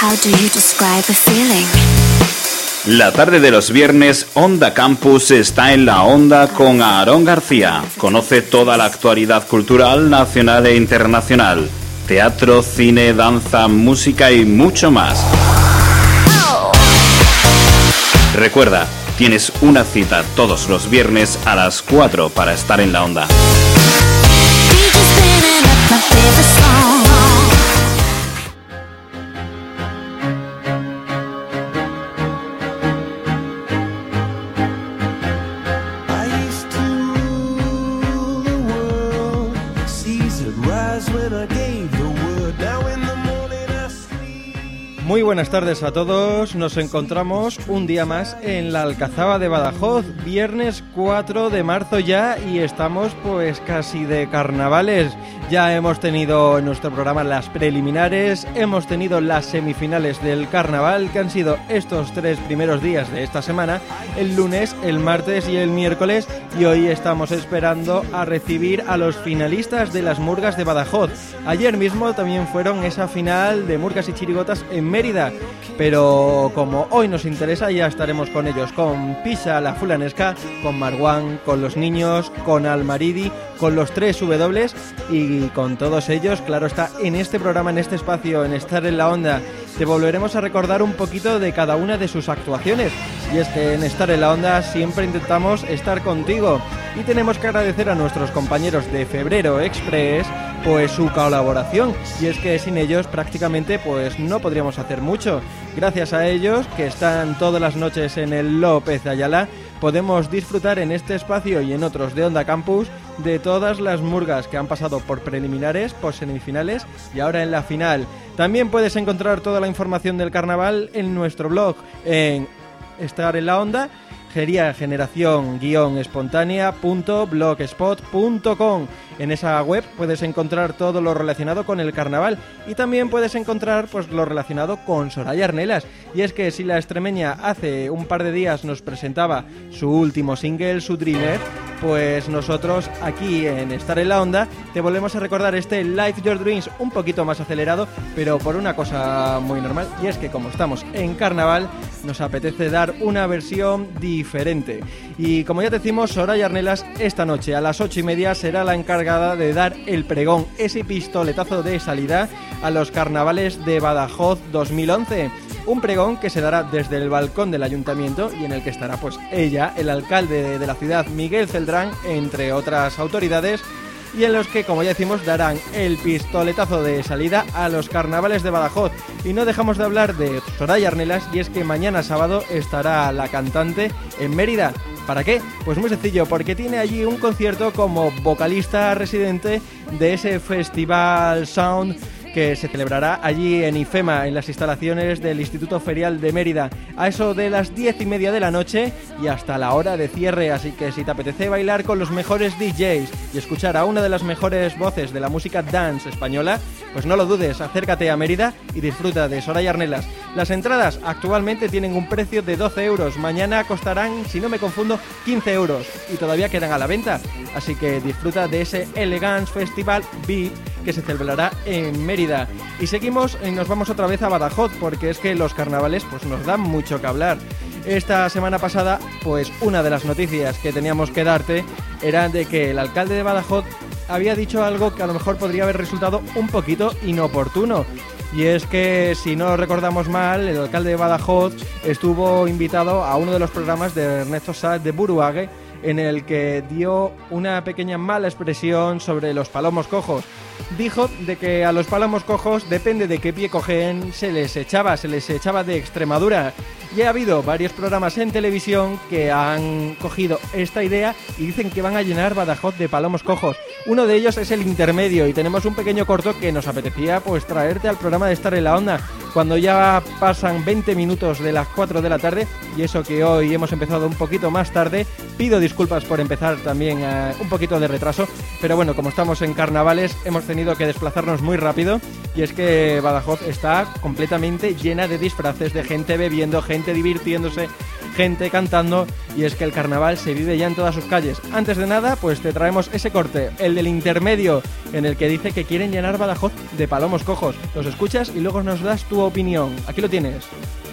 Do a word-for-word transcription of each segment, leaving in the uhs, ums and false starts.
How do you describe a feeling? La tarde de los viernes, Onda Campus está en la onda con Aarón García. Conoce toda la actualidad cultural nacional e internacional. Teatro, cine, danza, música y mucho más. Recuerda, tienes una cita todos los viernes a las cuatro para estar en la onda. Muy buenas tardes a todos, nos encontramos un día más en la Alcazaba de Badajoz, viernes cuatro de marzo ya, y estamos pues casi de carnavales. Ya hemos tenido en nuestro programa las preliminares, hemos tenido las semifinales del carnaval, que han sido estos tres primeros días de esta semana, el lunes, el martes y el miércoles, y hoy estamos esperando a recibir a los finalistas de las Murgas de Badajoz. Ayer mismo también fueron esa final de Murgas y Chirigotas en Mérida, pero como hoy nos interesa, ya estaremos con ellos, con Pisa la Fulanesca, con Marwan, con los niños, con Almaridi, con los tres W y con todos ellos, claro está, en este programa, en este espacio, en Estar en la Onda, te volveremos a recordar un poquito de cada una de sus actuaciones. Y es que en Estar en la Onda siempre intentamos estar contigo, y tenemos que agradecer a nuestros compañeros de Febrero Express pues su colaboración, y es que sin ellos prácticamente pues no podríamos hacer mucho. Gracias a ellos, que están todas las noches en el López de Ayala, podemos disfrutar en este espacio y en otros de Onda Campus de todas las murgas que han pasado por preliminares, por semifinales y ahora en la final. También puedes encontrar toda la información del carnaval en nuestro blog, en Estar en la Onda, sería generación guión espontánea punto blogspot punto com. En esa web puedes encontrar todo lo relacionado con el carnaval, y también puedes encontrar pues lo relacionado con Soraya Arnelas. Y es que si la extremeña hace un par de días nos presentaba su último single, su Dreamer, pues nosotros aquí en Estar en la Onda te volvemos a recordar este Life Your Dreams un poquito más acelerado, pero por una cosa muy normal, y es que como estamos en carnaval nos apetece dar una versión diferente. Y como ya te decimos, Soraya Arnelas esta noche a las ocho y media será la encargada de dar el pregón, ese pistoletazo de salida a los carnavales de Badajoz dos mil once. Un pregón que se dará desde el balcón del ayuntamiento y en el que estará pues ella, el alcalde de, de la ciudad, Miguel Celdrán, entre otras autoridades, y en los que, como ya decimos, darán el pistoletazo de salida a los carnavales de Badajoz. Y no dejamos de hablar de Soraya Arnelas, y es que mañana sábado estará la cantante en Mérida. ¿Para qué? Pues muy sencillo, porque tiene allí un concierto como vocalista residente de ese festival Sound que se celebrará allí en IFEMA, en las instalaciones del Instituto Ferial de Mérida, a eso de las diez y media de la noche y hasta la hora de cierre. Así que si te apetece bailar con los mejores D Js y escuchar a una de las mejores voces de la música dance española, pues no lo dudes, acércate a Mérida y disfruta de Soraya Arnelas. Las entradas actualmente tienen un precio de doce euros, mañana costarán, si no me confundo, quince euros, y todavía quedan a la venta, así que disfruta de ese Elegance Festival V I P que se celebrará en Mérida. Y seguimos y nos vamos otra vez a Badajoz, porque es que los carnavales pues nos dan mucho que hablar. Esta semana pasada, pues una de las noticias que teníamos que darte era de que el alcalde de Badajoz había dicho algo que a lo mejor podría haber resultado un poquito inoportuno. Y es que, si no recordamos mal, el alcalde de Badajoz estuvo invitado a uno de los programas de Ernesto Sáez de Buruague, en el que dio una pequeña mala expresión sobre los palomos cojos. Dijo de que a los palomos cojos, depende de qué pie cogen, se les echaba, se les echaba de Extremadura. Y ha habido varios programas en televisión que han cogido esta idea y dicen que van a llenar Badajoz de palomos cojos. Uno de ellos es El Intermedio, y tenemos un pequeño corto que nos apetecía pues traerte al programa de Estar en la Onda, cuando ya pasan veinte minutos de las cuatro de la tarde, y eso que hoy hemos empezado un poquito más tarde. Pido disculpas por empezar también uh, un poquito de retraso, pero bueno, como estamos en carnavales hemos tenido que desplazarnos muy rápido, y es que Badajoz está completamente llena de disfraces, de gente bebiendo, gente divirtiéndose, gente cantando, y es que el carnaval se vive ya en todas sus calles. Antes de nada, pues te traemos ese corte, el del intermedio, en el que dice que quieren llenar Badajoz de palomos cojos. Los escuchas y luego nos das tu opinión. Aquí lo tienes.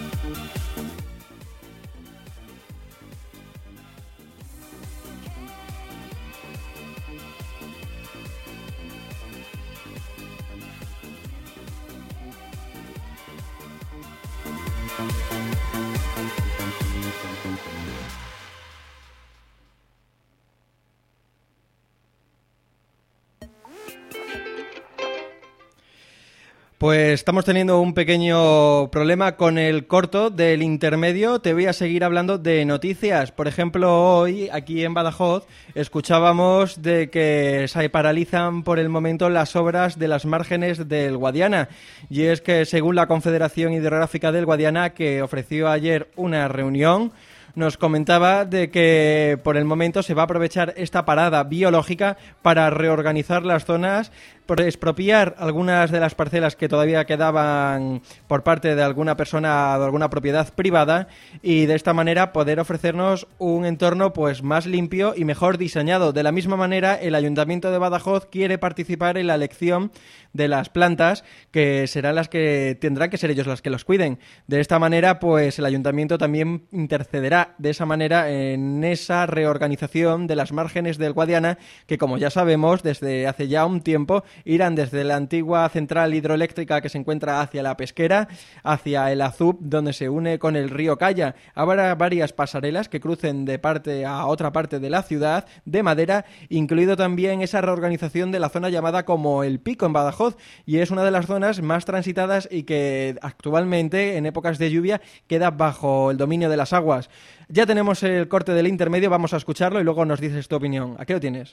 Pues estamos teniendo un pequeño problema con el corto del intermedio. Te voy a seguir hablando de noticias. Por ejemplo, hoy aquí en Badajoz escuchábamos de que se paralizan por el momento las obras de las márgenes del Guadiana. Y es que según la Confederación Hidrográfica del Guadiana, que ofreció ayer una reunión, nos comentaba de que por el momento se va a aprovechar esta parada biológica para reorganizar las zonas, por expropiar algunas de las parcelas que todavía quedaban por parte de alguna persona o alguna propiedad privada, y de esta manera poder ofrecernos un entorno pues más limpio y mejor diseñado. De la misma manera, el Ayuntamiento de Badajoz quiere participar en la elección de las plantas, que serán las que tendrán que ser ellos las que los cuiden. De esta manera, pues el Ayuntamiento también intercederá de esa manera en esa reorganización de las márgenes del Guadiana, que como ya sabemos, desde hace ya un tiempo irán desde la antigua central hidroeléctrica que se encuentra hacia la Pesquera, hacia el Azub, donde se une con el río Calla. Habrá varias pasarelas que crucen de parte a otra parte de la ciudad de madera, incluido también esa reorganización de la zona llamada como El Pico en Badajoz, y es una de las zonas más transitadas y que actualmente en épocas de lluvia queda bajo el dominio de las aguas. Ya tenemos el corte del intermedio, vamos a escucharlo y luego nos dices tu opinión. ¿A qué lo tienes?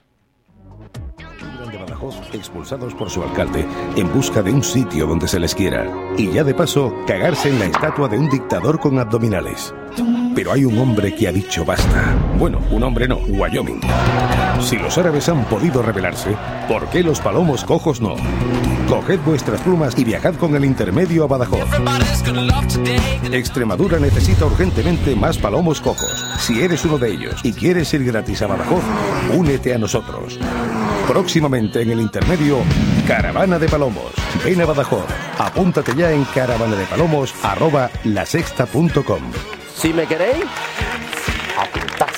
De Badajoz, expulsados por su alcalde en busca de un sitio donde se les quiera, y ya de paso cagarse en la estatua de un dictador con abdominales. Pero hay un hombre que ha dicho basta. Bueno, un hombre no, Wyoming. Si los árabes han podido rebelarse, ¿por qué los palomos cojos no? Coged vuestras plumas y viajad con el intermedio a Badajoz. Extremadura necesita urgentemente más palomos cojos. Si eres uno de ellos y quieres ir gratis a Badajoz, únete a nosotros. Próximamente en el intermedio, Caravana de Palomos. Ven a Badajoz. Apúntate ya en caravanadepalomos arroba lasexta punto com. Si me queréis, apuntad.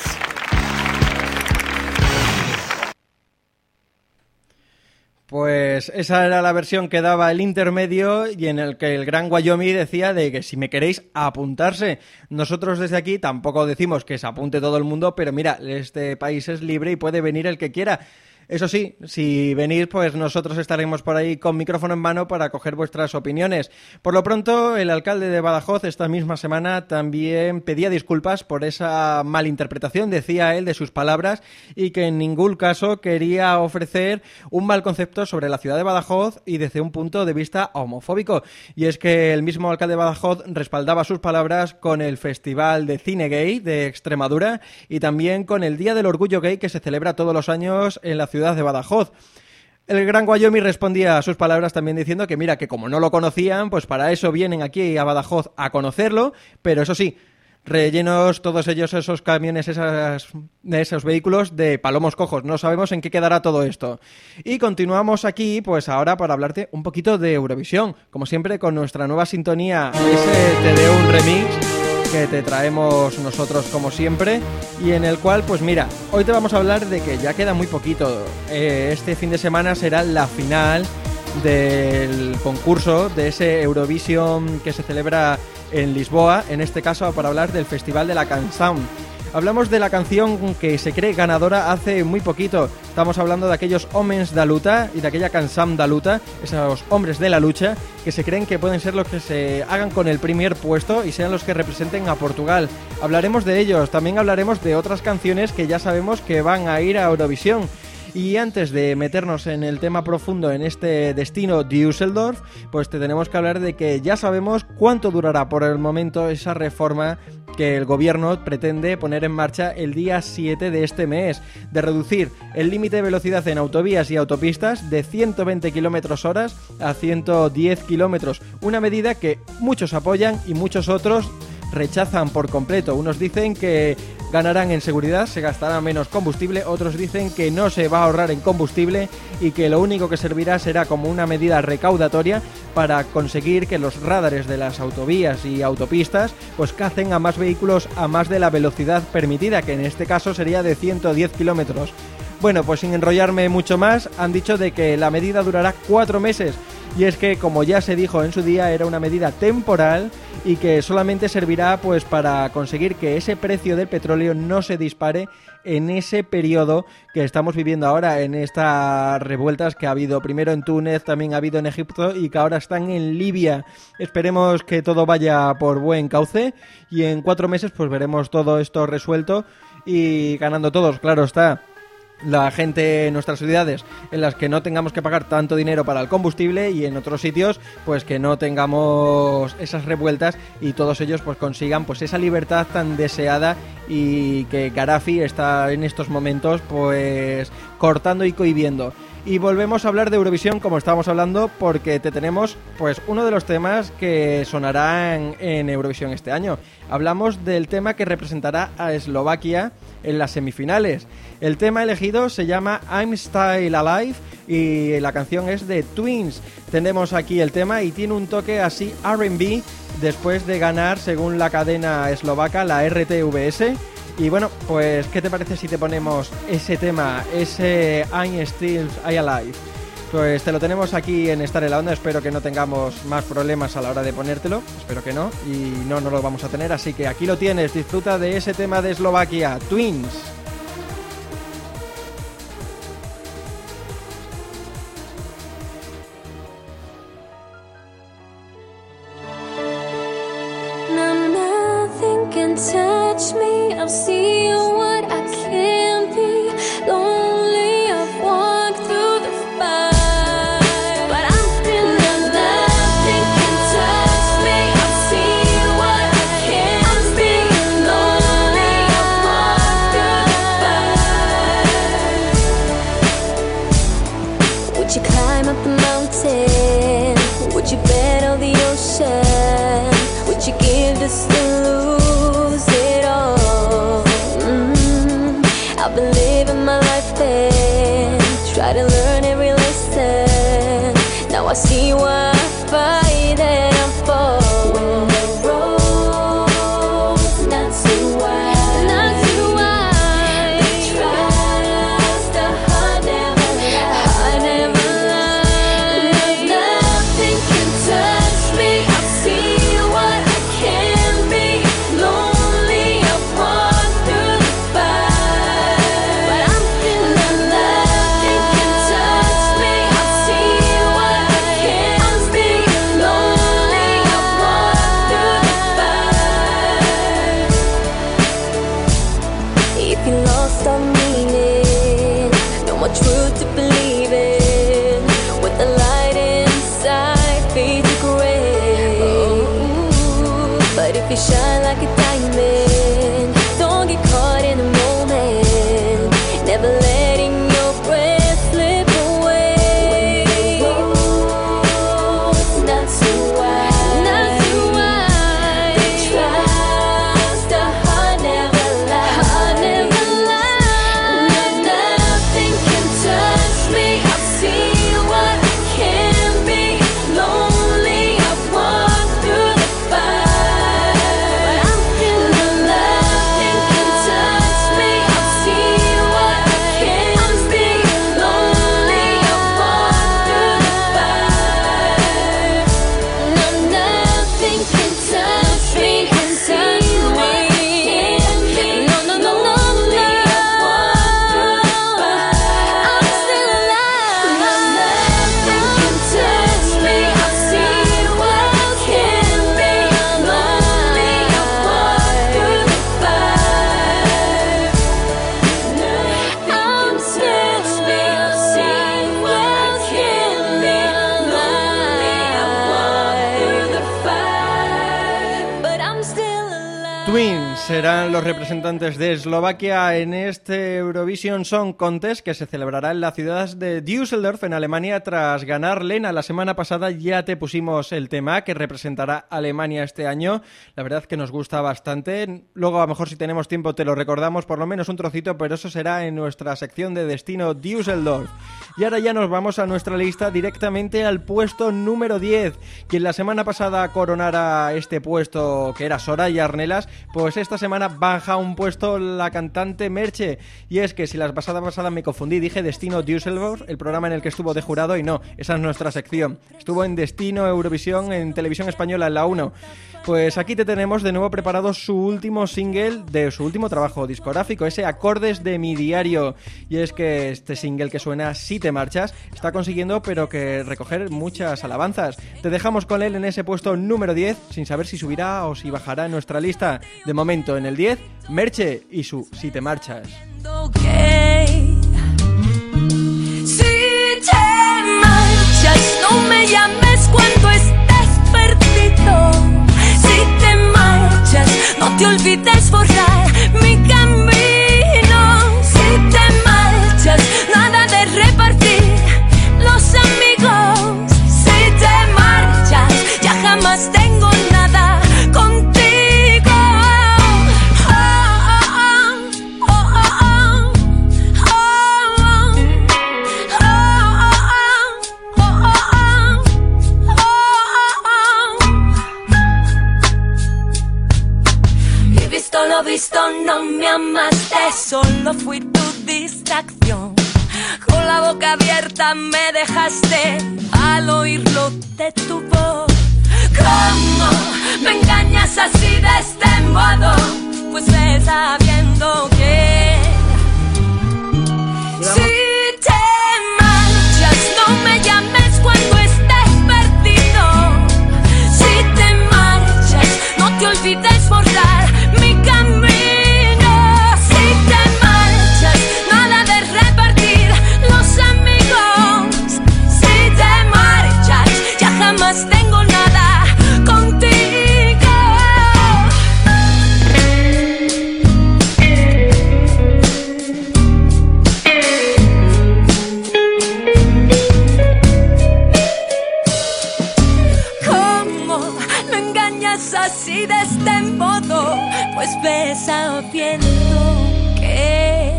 Pues esa era la versión que daba el intermedio, y en el que el gran Wyoming decía de que si me queréis apuntarse. Nosotros desde aquí tampoco decimos que se apunte todo el mundo, pero mira, este país es libre y puede venir el que quiera. Eso sí, si venís, pues nosotros estaremos por ahí con micrófono en mano para coger vuestras opiniones. Por lo pronto, el alcalde de Badajoz esta misma semana también pedía disculpas por esa malinterpretación, decía él, de sus palabras, y que en ningún caso quería ofrecer un mal concepto sobre la ciudad de Badajoz y desde un punto de vista homofóbico. Y es que el mismo alcalde de Badajoz respaldaba sus palabras con el Festival de Cine Gay de Extremadura y también con el Día del Orgullo Gay que se celebra todos los años en la ciudad de Badajoz. El gran Wyoming respondía a sus palabras también diciendo que mira, que como no lo conocían, pues para eso vienen aquí a Badajoz a conocerlo, pero eso sí, rellenos todos ellos esos camiones, esas, esos vehículos de palomos cojos. No sabemos en qué quedará todo esto. Y continuamos aquí, pues ahora para hablarte un poquito de Eurovisión, como siempre con nuestra nueva sintonía, ese Te Deo un Remix que te traemos nosotros como siempre, y en el cual, pues mira, hoy te vamos a hablar de que ya queda muy poquito. Eh, este fin de semana será la final del concurso de ese Eurovisión que se celebra en Lisboa, en este caso para hablar del Festival de la Canção. Hablamos de la canción que se cree ganadora hace muy poquito. Estamos hablando de aquellos Homens da Luta y de aquella Canção da Luta, esos hombres de la lucha, que se creen que pueden ser los que se hagan con el primer puesto y sean los que representen a Portugal. Hablaremos de ellos, también hablaremos de otras canciones que ya sabemos que van a ir a Eurovisión. Y antes de meternos en el tema profundo en este destino Düsseldorf, pues te tenemos que hablar de que ya sabemos cuánto durará por el momento esa reforma que el gobierno pretende poner en marcha el día siete de este mes, de reducir el límite de velocidad en autovías y autopistas de ciento veinte kilómetros hora a ciento diez kilómetros, una medida que muchos apoyan y muchos otros rechazan por completo. Unos dicen que ganarán en seguridad, se gastará menos combustible, otros dicen que no se va a ahorrar en combustible y que lo único que servirá será como una medida recaudatoria para conseguir que los radares de las autovías y autopistas pues cacen a más vehículos a más de la velocidad permitida, que en este caso sería de ciento diez kilómetros. Bueno, pues sin enrollarme mucho más, han dicho de que la medida durará cuatro meses. Y es que, como ya se dijo en su día, era una medida temporal y que solamente servirá pues para conseguir que ese precio del petróleo no se dispare en ese periodo que estamos viviendo ahora, en estas revueltas que ha habido primero en Túnez, también ha habido en Egipto y que ahora están en Libia. Esperemos que todo vaya por buen cauce y en cuatro meses pues veremos todo esto resuelto y ganando todos, claro está. La gente en nuestras ciudades en las que no tengamos que pagar tanto dinero para el combustible y en otros sitios pues que no tengamos esas revueltas y todos ellos pues consigan pues esa libertad tan deseada y que Gaddafi está en estos momentos pues cortando y cohibiendo. Y volvemos a hablar de Eurovisión como estábamos hablando porque te tenemos pues uno de los temas que sonarán en Eurovisión este año. Hablamos del tema que representará a Eslovaquia en las semifinales. El tema elegido se llama I'm Still Alive y la canción es de Twins. Tenemos aquí el tema y tiene un toque así R and B después de ganar, según la cadena eslovaca, la R T V S. Y bueno, pues ¿qué te parece si te ponemos ese tema, ese I'm Still Alive? Pues te lo tenemos aquí en Estar en la Onda, espero que no tengamos más problemas a la hora de ponértelo, espero que no, y no, no lo vamos a tener, así que aquí lo tienes, disfruta de ese tema de Eslovaquia, Twins. Touch me, I'll see what I can be. Lonely, I've walked through the fire, but I'm still alive. Nothing can touch me, I'll see what I can be. Lonely, I've walked through the fire. Would you climb up the mountain? Would you bet on the ocean? Would you give this the lose? I've been living my life then, try to learn every lesson. Now I see why I fight and I fall. When the road's not too wide, not too wide, the trials, the heart never lies, heart never lies. Nothing can touch me, I'll see what I can be. Lonely, I've walked through the fire. Truth to believe in, with the light inside fade to gray. Oh, but if you shine like a diamond, don't get caught in the moment, never letting your breath slip away. It's not too wide, not too wide. The trials, the heart never lies, heart never lies. Nothing can touch me, I'll see what I can be. Lonely, I've walked through the fire, but I'm still alive. Nothing can touch me, I'll see what I can be. Lonely, I've walked through the fire. No, nothing can touch me, can touch me. No, no, no, no, no. I'm still alive. Nothing can touch me, I'll see what I can be. Lonely, I've walked through the fire. I'm still me, I'll see what I can be. Lonely, I've walked through the fire, but I'm still alive. Twins, serán los representantes de Eslovaquia en este Eurovision Song Contest que se celebrará en la ciudad de Düsseldorf, en Alemania, tras ganar Lena. La semana pasada ya te pusimos el tema que representará a Alemania este año. La verdad que nos gusta bastante. Luego, a lo mejor, si tenemos tiempo, te lo recordamos, por lo menos un trocito, pero eso será en nuestra sección de Destino Düsseldorf. Y ahora ya nos vamos a nuestra lista directamente al puesto número diez. Quien la semana pasada coronara este puesto, que era Soraya Arnelas, pues esta semana baja un puesto la cantante Merche. Y es que si la pasada pasada me confundí, dije Destino Düsseldorf, el programa en el que estuvo de jurado, y no, esa es nuestra sección. Estuvo en Destino Eurovisión en Televisión Española en la uno. Pues aquí te tenemos de nuevo preparado su último single de su último trabajo discográfico, ese Acordes de mi diario. Y es que este single que suena Si te marchas está consiguiendo pero que recoger muchas alabanzas. Te dejamos con él en ese puesto número diez, sin saber si subirá o si bajará en nuestra lista. De momento en el diez, Merche y su Si te marchas. Okay. Si te marchas, no me llames cuando estés perdido. Si te marchas, no te olvides borrar mi camino. Si te marchas, nada de repartir los amigos. Si te marchas, ya jamás tengo nada contigo. Lo visto, no me amaste, solo fui tu distracción. Con la boca abierta me dejaste al oírlo de tu voz. ¿Cómo me engañas así de este modo? Pues ve sabiendo que si te marchas, no me llames cuando estés perdido. Si te marchas, no te olvides borrar mi camino. Si te marchas, nada de repartir los amigos. Si te marchas, ya jamás tengo nada contigo. ¿Cómo me engañas así de este modo? Pues ve sabiendo que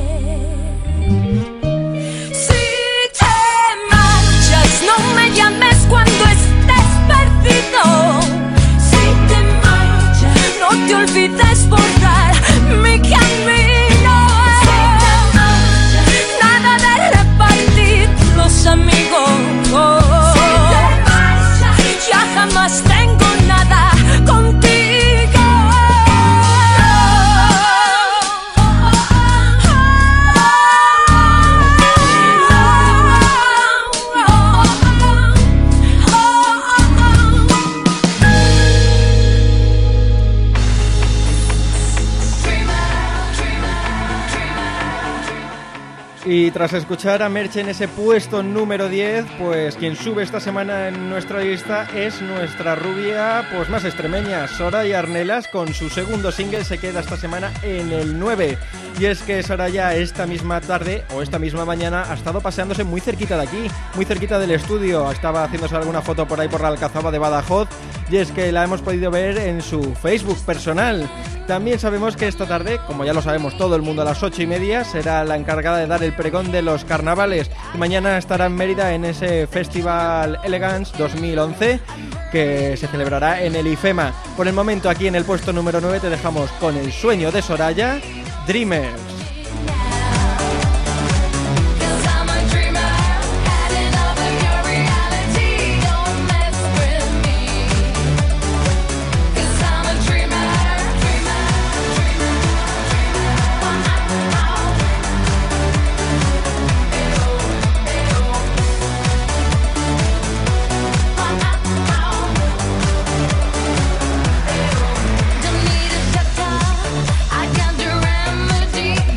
si te marchas, no me llames cuando estés perdido. Si te marchas, no te olvides borrar mi camino. Si te marchas, nada de repartir los amigos. Si te marchas, ya jamás tengo nada contigo. Y tras escuchar a Merche en ese puesto número diez, pues quien sube esta semana en nuestra lista es nuestra rubia pues más extremeña, Soraya Arnelas, con su segundo single se queda esta semana en el nueve. Y es que Soraya esta misma tarde o esta misma mañana ha estado paseándose muy cerquita de aquí, muy cerquita del estudio, estaba haciéndose alguna foto por ahí por la Alcazaba de Badajoz, y es que la hemos podido ver en su Facebook personal. También sabemos que esta tarde, como ya lo sabemos todo el mundo, a las ocho y media será la encargada de dar el pregón de los carnavales, y mañana estará en Mérida en ese Festival Elegance dos mil once que se celebrará en el IFEMA. Por el momento, aquí en el puesto número nueve te dejamos con el sueño de Soraya, Dreamers. I got the remedy.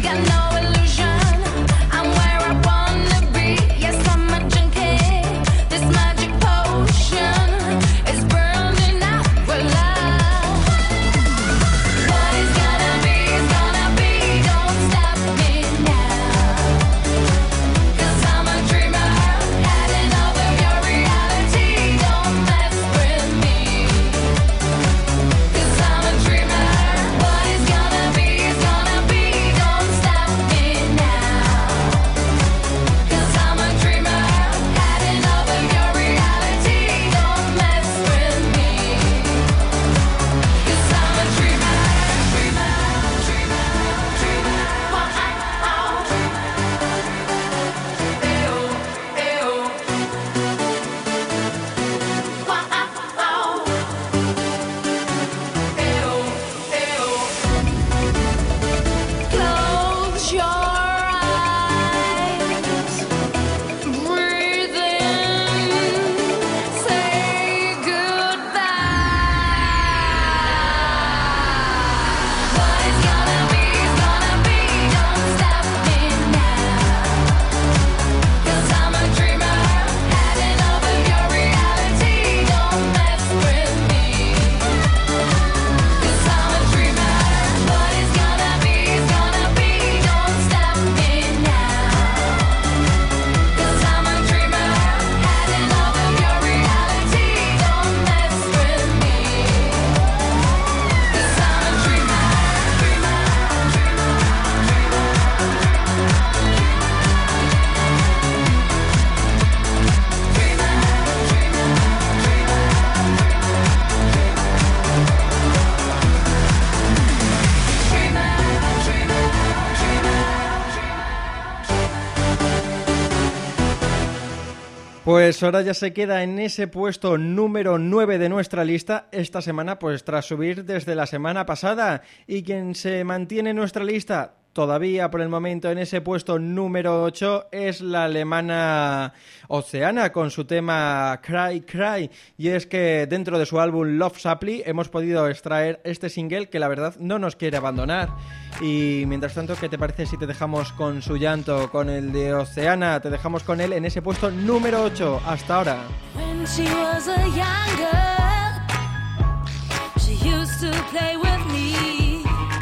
Pues ahora ya se queda en ese puesto número nueve de nuestra lista esta semana, pues tras subir desde la semana pasada. Y quien se mantiene en nuestra lista todavía por el momento en ese puesto número ocho es la alemana Oceana con su tema Cry Cry. Y es que dentro de su álbum Love Supply hemos podido extraer este single que la verdad no nos quiere abandonar. Y mientras tanto, ¿qué te parece si te dejamos con su llanto, con el de Oceana? Te dejamos con él en ese puesto número ocho hasta ahora. When she was a young girl, she used to play with me.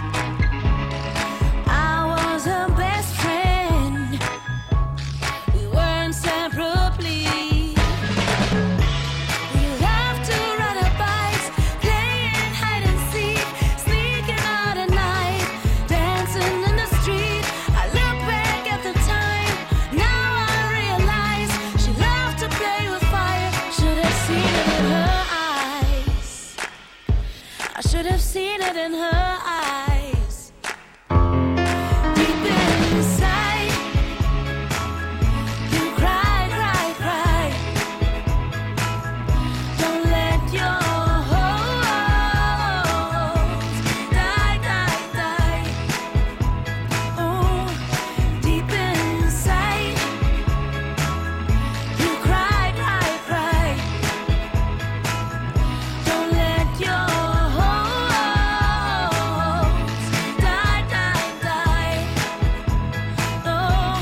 I was her best friend. We were inseparably. We loved to ride our bikes, playing hide and seek, sneaking out at night, dancing in the street. I look back at the time, now I realize she loved to play with fire. Should have seen it in her eyes. I should have seen it in her eyes. Deep inside, you cry, cry, cry. Don't let your hopes die, die, die. Oh, deep inside, you cry, cry, cry. Don't let your hopes die, die, die. Oh,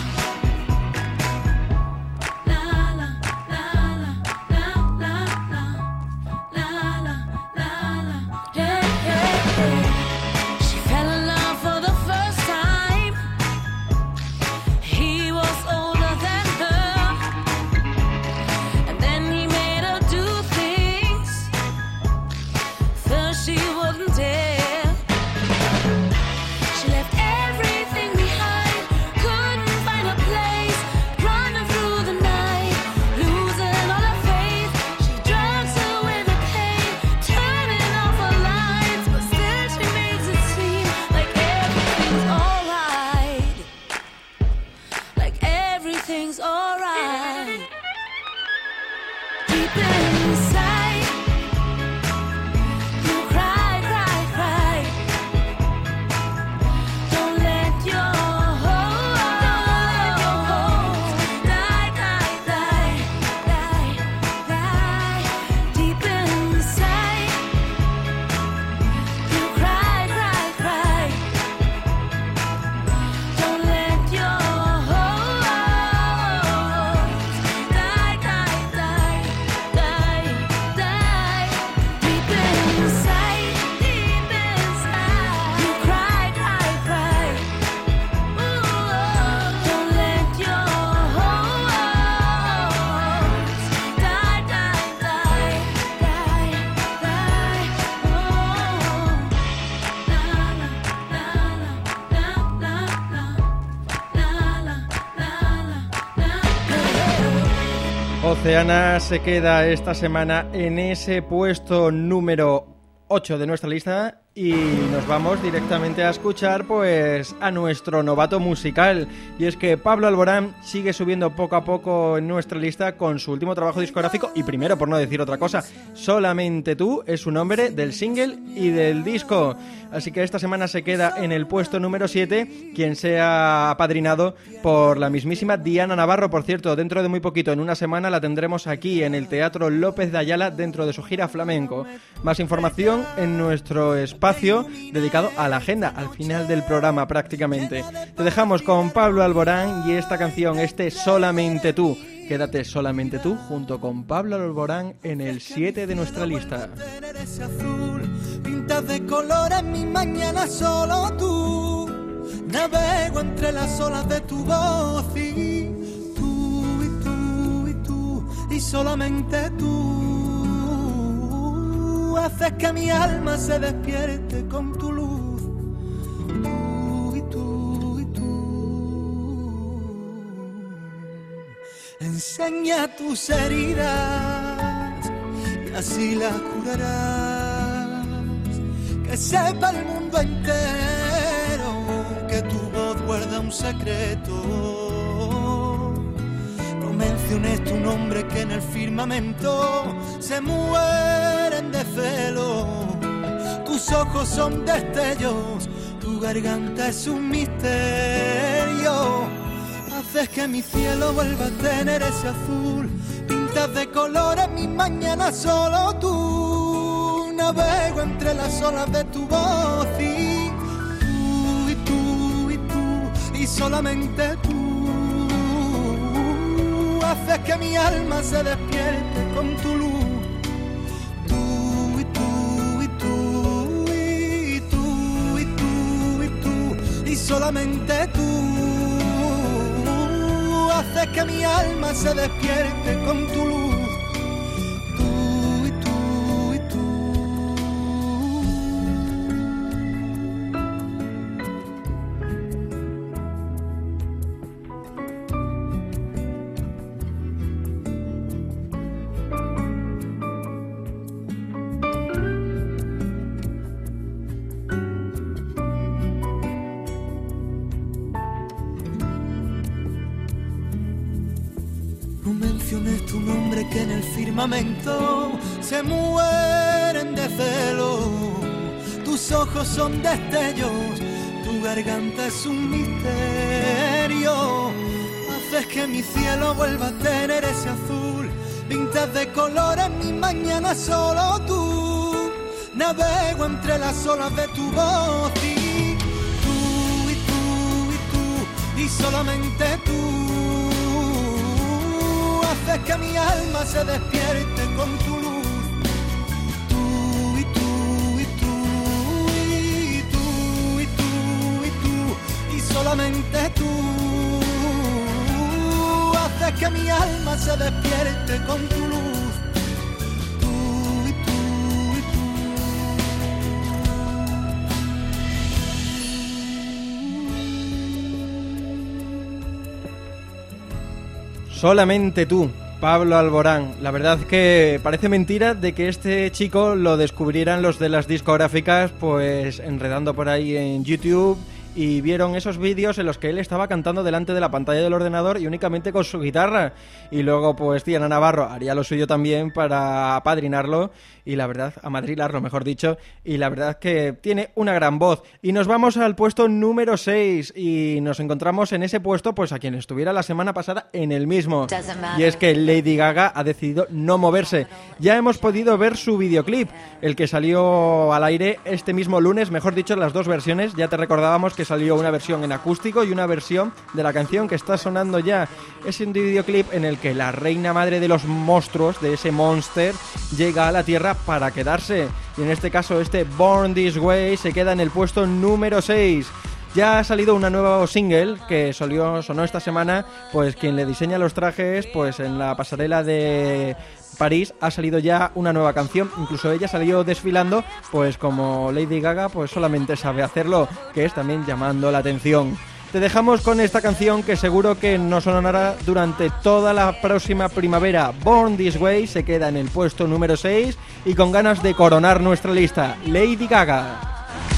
la la la la la la la la la la. Hey, hey, hey. She fell in love for the first time. He was older than her, and then he made her do things first she wouldn't dare. She left everything behind, couldn't find a place, running through the night, losing all her faith. She drugs away the pain, turning off her lights, but still she makes it seem like everything's alright, like everything's alright. Deep inside, you cry, cry, cry. Don't let your hopes die, die, die, die, die. Deep inside, you cry, cry, cry. Don't let your hopes die, die, die, die, die. Deep inside, deep inside, you cry, cry, cry. Ooh, don't let your hopes die, die, die, die, die. Oh, la la la la la la la la la la. Oceana se queda esta semana en ese puesto número ocho de nuestra lista y nos vamos directamente a escuchar pues a nuestro novato musical. Y es que Pablo Alborán sigue subiendo poco a poco en nuestra lista con su último trabajo discográfico y primero, por no decir otra cosa, Solamente tú es su nombre del single y del disco. Así que esta semana se queda en el puesto número siete, quien sea apadrinado por la mismísima Diana Navarro. Por cierto, dentro de muy poquito, en una semana, la tendremos aquí en el Teatro López de Ayala dentro de su gira flamenco. Más información en nuestro espacio dedicado a la agenda, al final del programa prácticamente. Te dejamos con Pablo Alborán y esta canción, este Solamente tú. Quédate solamente tú junto con Pablo Alborán en el siete de nuestra lista. Ese azul, pintas de color en mi mañana, solo tú. Navego entre las olas de tu voz y tú, y tú, y tú, y solamente tú. Haces que mi alma se despierte con tu luz. Tú, y tú, y tú. Enseña tus heridas y así las curarás. Que sepa el mundo entero que tu voz guarda un secreto. No me menciones tu nombre que en el firmamento se mueren de celo. Tus ojos son destellos, tu garganta es un misterio. Haces que mi cielo vuelva a tener ese azul, pintas de colores mis mañanas solo tú. Navego entre las olas de tu voz y tú, y tú, y tú, y solamente tú. Haces que mi alma se despierte con tu luz. Tú y tú y tú y tú y tú y tú y solamente tú. Haces que mi alma se despierte con tu luz. Tú y tú y tú. No menciones tu nombre que en el firmamento se mueren de celo. Tus ojos son destellos, tu garganta es un misterio. Haces que mi cielo vuelva a tener ese azul, pintas de colores mis mañanas solo tú. Navego entre las olas de tu voz y tú y tú y tú y solamente tú. Haces que mi alma se despierte con tu luz. Tú y tú y tú y tú y tú y tú y solamente tú. Haces que mi alma se despierte con tu luz. Tú y tú y Solamente tú, Pablo Alborán. La verdad que parece mentira de que este chico lo descubrieran los de las discográficas, pues enredando por ahí en YouTube, y vieron esos vídeos en los que él estaba cantando delante de la pantalla del ordenador y únicamente con su guitarra. Y luego pues Diana Navarro haría lo suyo también para apadrinarlo y la verdad, amadrinarlo mejor dicho, y la verdad que tiene una gran voz. Y nos vamos al puesto número seis y nos encontramos en ese puesto pues a quien estuviera la semana pasada en el mismo. Y es que Lady Gaga ha decidido no moverse. Ya hemos podido ver su videoclip, el que salió al aire este mismo lunes, mejor dicho, las dos versiones. Ya te recordábamos que salió una versión en acústico y una versión de la canción que está sonando ya. Es un videoclip en el que la reina madre de los monstruos, de ese Monster, llega a la tierra para quedarse. Y en este caso este Born This Way se queda en el puesto número seis. Ya ha salido una nueva single que salió, sonó esta semana, pues quien le diseña los trajes, pues en la pasarela de París ha salido ya una nueva canción. Incluso ella salió desfilando, pues como Lady Gaga pues solamente sabe hacerlo, que es también llamando la atención. Te dejamos con esta canción que seguro que nos sonará durante toda la próxima primavera. Born This Way se queda en el puesto número seis y con ganas de coronar nuestra lista, Lady Gaga.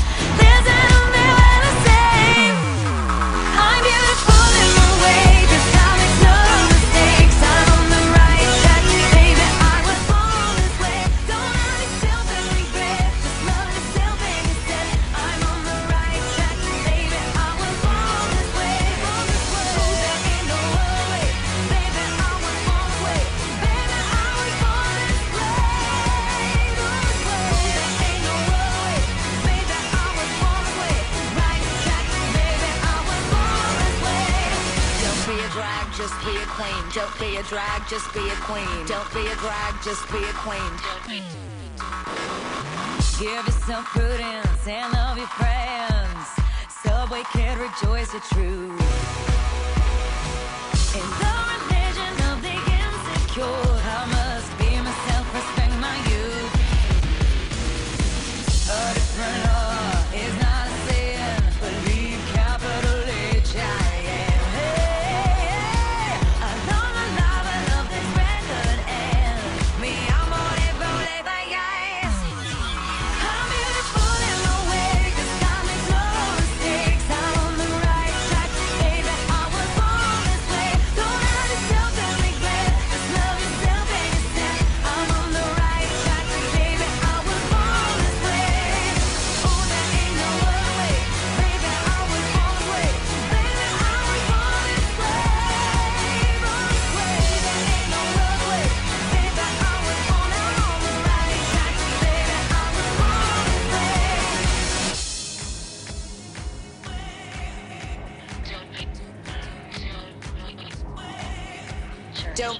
Just be a queen. Don't be a drag, just be a queen. Don't be a drag, just be a queen. Give yourself prudence and love your friends. Subway kid, rejoice your truth. In the religion of the insecure, I must be myself, respect my youth. A different law is not a sin. Believe capital H I am. Baby, I was born this way. Don't let yourself regret.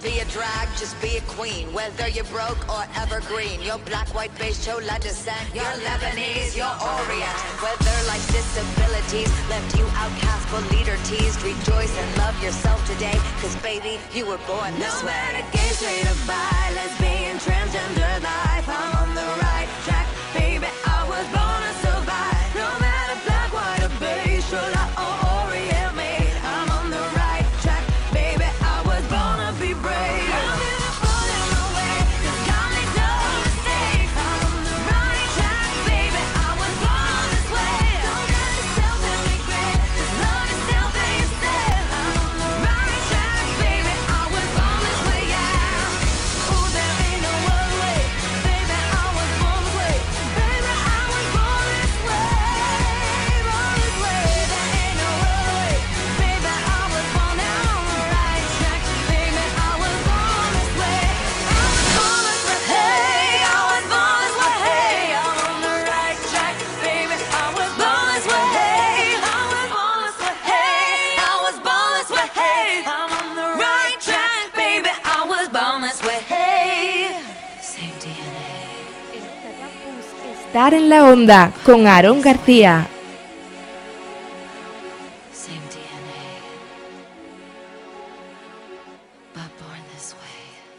be a drag, just be a queen. Whether you're broke or evergreen, you're black, white, beige, chola descent, you're Lebanese, you're Orient. Whether life's disabilities left you outcast but leader teased, rejoice and love yourself today, cause baby, you were born this No way. matter gay, straight or bi, lesbian, transgender life, I'm on the right track, baby, I was born to survive. No matter black, white or beige, chola or Orient made, I'm on the right track, baby, I was born to be brave. I'm beautiful in my way, 'cause God makes no mistakes. I'm on the right track, baby, I was born this way. Don't get yourself in regret, 'cause love yourself and yourself. I'm on the right track, baby, I was born this way, yeah. Ooh, there ain't no other way, baby, I was born this way. Baby, I was born this way, born this way. There ain't no other way, baby, I was born now on the right track, baby, I was born this way. I was born this way, hey, I was born this way, hey, I'm on the right track, baby, I was born this way, hey, I was born this way, hey, I was born this way, hey, I'm on the right track, baby, I was born this way, hey. Same D N A. Estar en la onda con Aarón García. Same D N A. But born this way.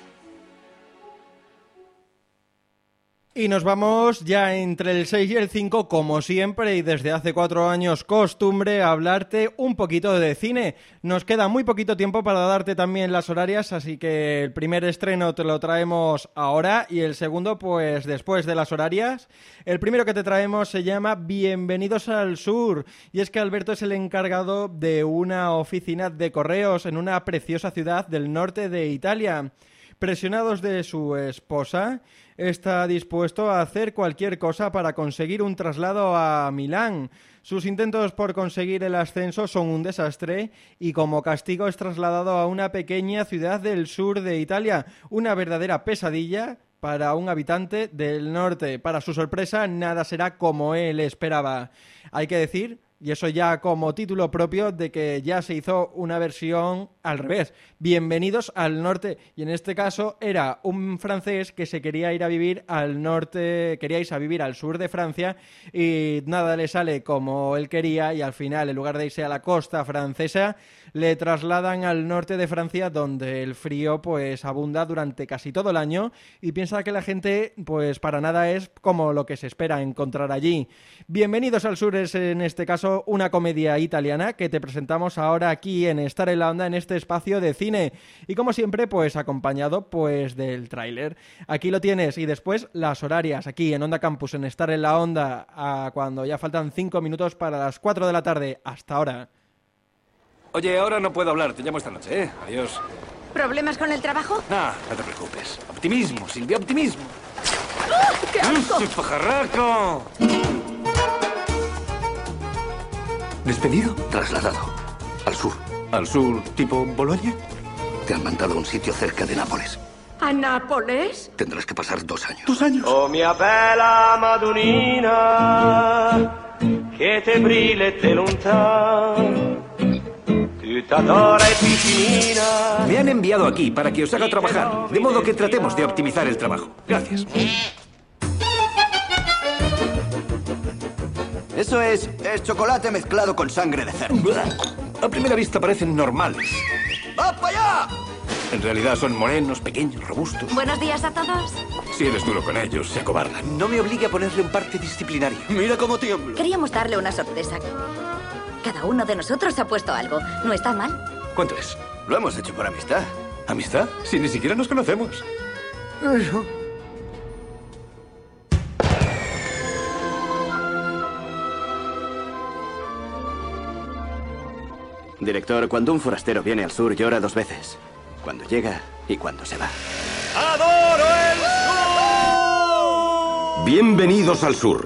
Y nos vamos ya entre el seis y el cinco, como siempre, y desde hace cuatro años costumbre, a hablarte un poquito de cine. Nos queda muy poquito tiempo para darte también las horarias, así que el primer estreno te lo traemos ahora y el segundo, pues después de las horarias. El primero que te traemos se llama Bienvenidos al Sur, y es que Alberto es el encargado de una oficina de correos en una preciosa ciudad del norte de Italia. Presionados de su esposa, está dispuesto a hacer cualquier cosa para conseguir un traslado a Milán. Sus intentos por conseguir el ascenso son un desastre y como castigo es trasladado a una pequeña ciudad del sur de Italia, una verdadera pesadilla para un habitante del norte. Para su sorpresa, nada será como él esperaba. Hay que decir, y eso ya como título propio, de que ya se hizo una versión al revés. Bienvenidos al norte. Y en este caso era un francés que se quería ir a vivir al norte, quería irse a vivir al sur de Francia y nada le sale como él quería y al final, en lugar de irse a la costa francesa, le trasladan al norte de Francia, donde el frío pues abunda durante casi todo el año y piensa que la gente pues para nada es como lo que se espera encontrar allí. Bienvenidos al sur es en este caso una comedia italiana que te presentamos ahora aquí en Estar en la Onda, en este espacio de cine y como siempre pues acompañado pues del tráiler. Aquí lo tienes y después las horarias aquí en Onda Campus, en Estar en la Onda, a cuando ya faltan cinco minutos para las cuatro de la tarde. Hasta ahora. Oye, ahora no puedo hablar, te llamo esta noche, ¿eh? Adiós. ¿Problemas con el trabajo? No, no te preocupes. Optimismo, Silvia, optimismo. ¡Uh, ¡Qué asco! ¡Mm, pajarraco! ¿Despedido? Trasladado. Al sur. ¿Al sur, tipo Bolonia? Te han mandado a un sitio cerca de Nápoles. ¿A Nápoles? Tendrás que pasar dos años. ¿Dos años? Oh mia bella Madonnina, che te brille te lontano, tutta d'ora e piccinina. Me han enviado aquí para que os haga trabajar, de modo que tratemos de optimizar el trabajo. Gracias. Eso es, es chocolate mezclado con sangre de cerdo. A primera vista parecen normales. ¡Va para allá! En realidad son morenos, pequeños, robustos. Buenos días a todos. Si eres duro con ellos, se acobardan. No me obligue a ponerle un parte disciplinario. Mira cómo tiembla. Queríamos darle una sorpresa. Cada uno de nosotros ha puesto algo. ¿No está mal? ¿Cuánto es? Lo hemos hecho por amistad. ¿Amistad? Si ni siquiera nos conocemos. Director, cuando un forastero viene al sur llora dos veces. Cuando llega y cuando se va. Adoro el sur. Bienvenidos al sur.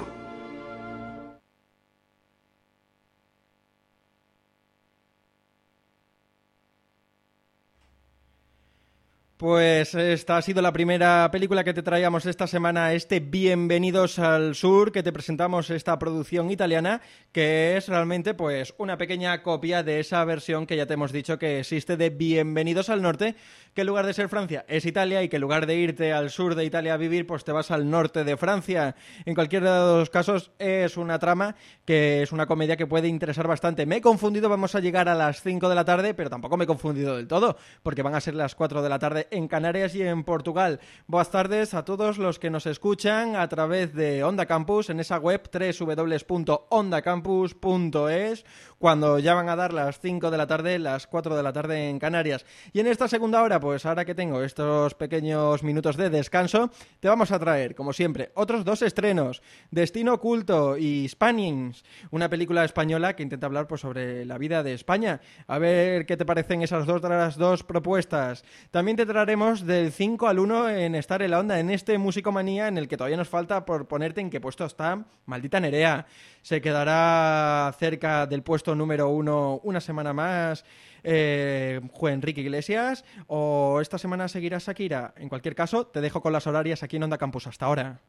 Pues esta ha sido la primera película que te traíamos esta semana, este Bienvenidos al Sur, que te presentamos esta producción italiana, que es realmente pues una pequeña copia de esa versión que ya te hemos dicho que existe de Bienvenidos al Norte, que en lugar de ser Francia es Italia y que en lugar de irte al sur de Italia a vivir, pues te vas al norte de Francia. En cualquiera de los casos es una trama que es una comedia que puede interesar bastante. Me he confundido, vamos a llegar a las cinco de la tarde, pero tampoco me he confundido del todo, porque van a ser las cuatro de la tarde en Canarias y en Portugal. Buenas tardes a todos los que nos escuchan a través de Onda Campus en esa web doble u doble u doble u punto onda campus punto es, cuando ya van a dar las cinco de la tarde, las cuatro de la tarde en Canarias. Y en esta segunda hora, pues ahora que tengo estos pequeños minutos de descanso, te vamos a traer, como siempre, otros dos estrenos: Destino Oculto y Hispanics, una película española que intenta hablar pues sobre la vida de España. A ver qué te parecen esas dos, las dos propuestas. También te traeremos del cinco al uno en Estar en la Onda, en este Musicomanía en el que todavía nos falta por ponerte en qué puesto está Maldita Nerea. Se quedará cerca del puesto número uno una semana más eh, Juan Enrique Iglesias, o esta semana seguirá Shakira. En cualquier caso, te dejo con las horarias aquí en Onda Campus. Hasta ahora.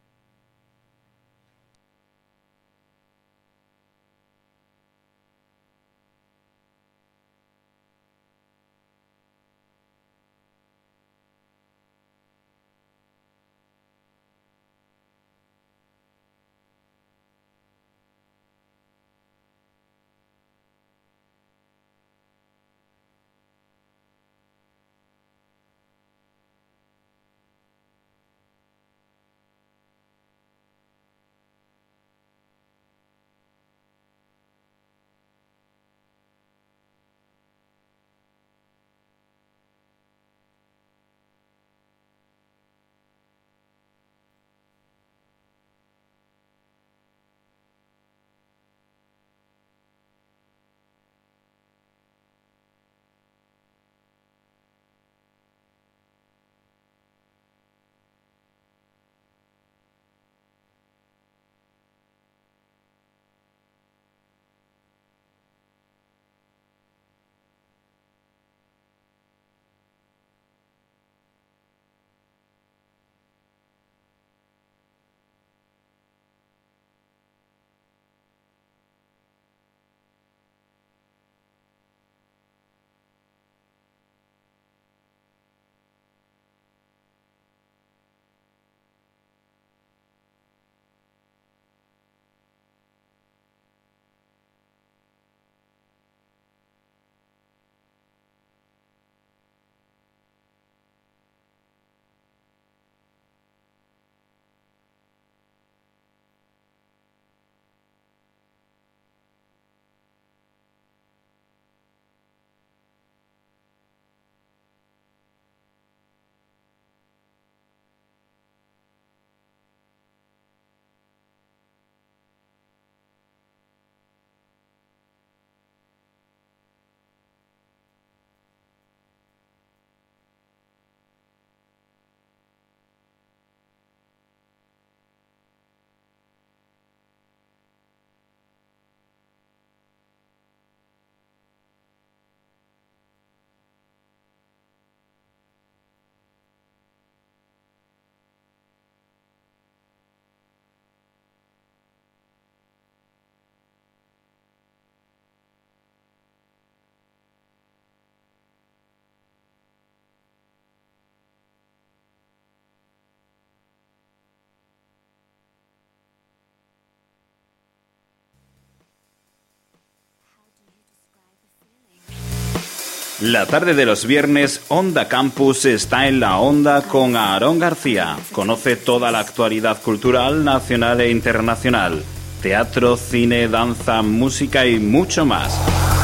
La tarde de los viernes, Onda Campus está en la onda con Aarón García. Conoce toda la actualidad cultural nacional e internacional. Teatro, cine, danza, música y mucho más.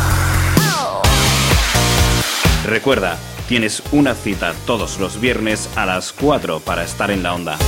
Recuerda, tienes una cita todos los viernes a las cuatro para estar en la onda.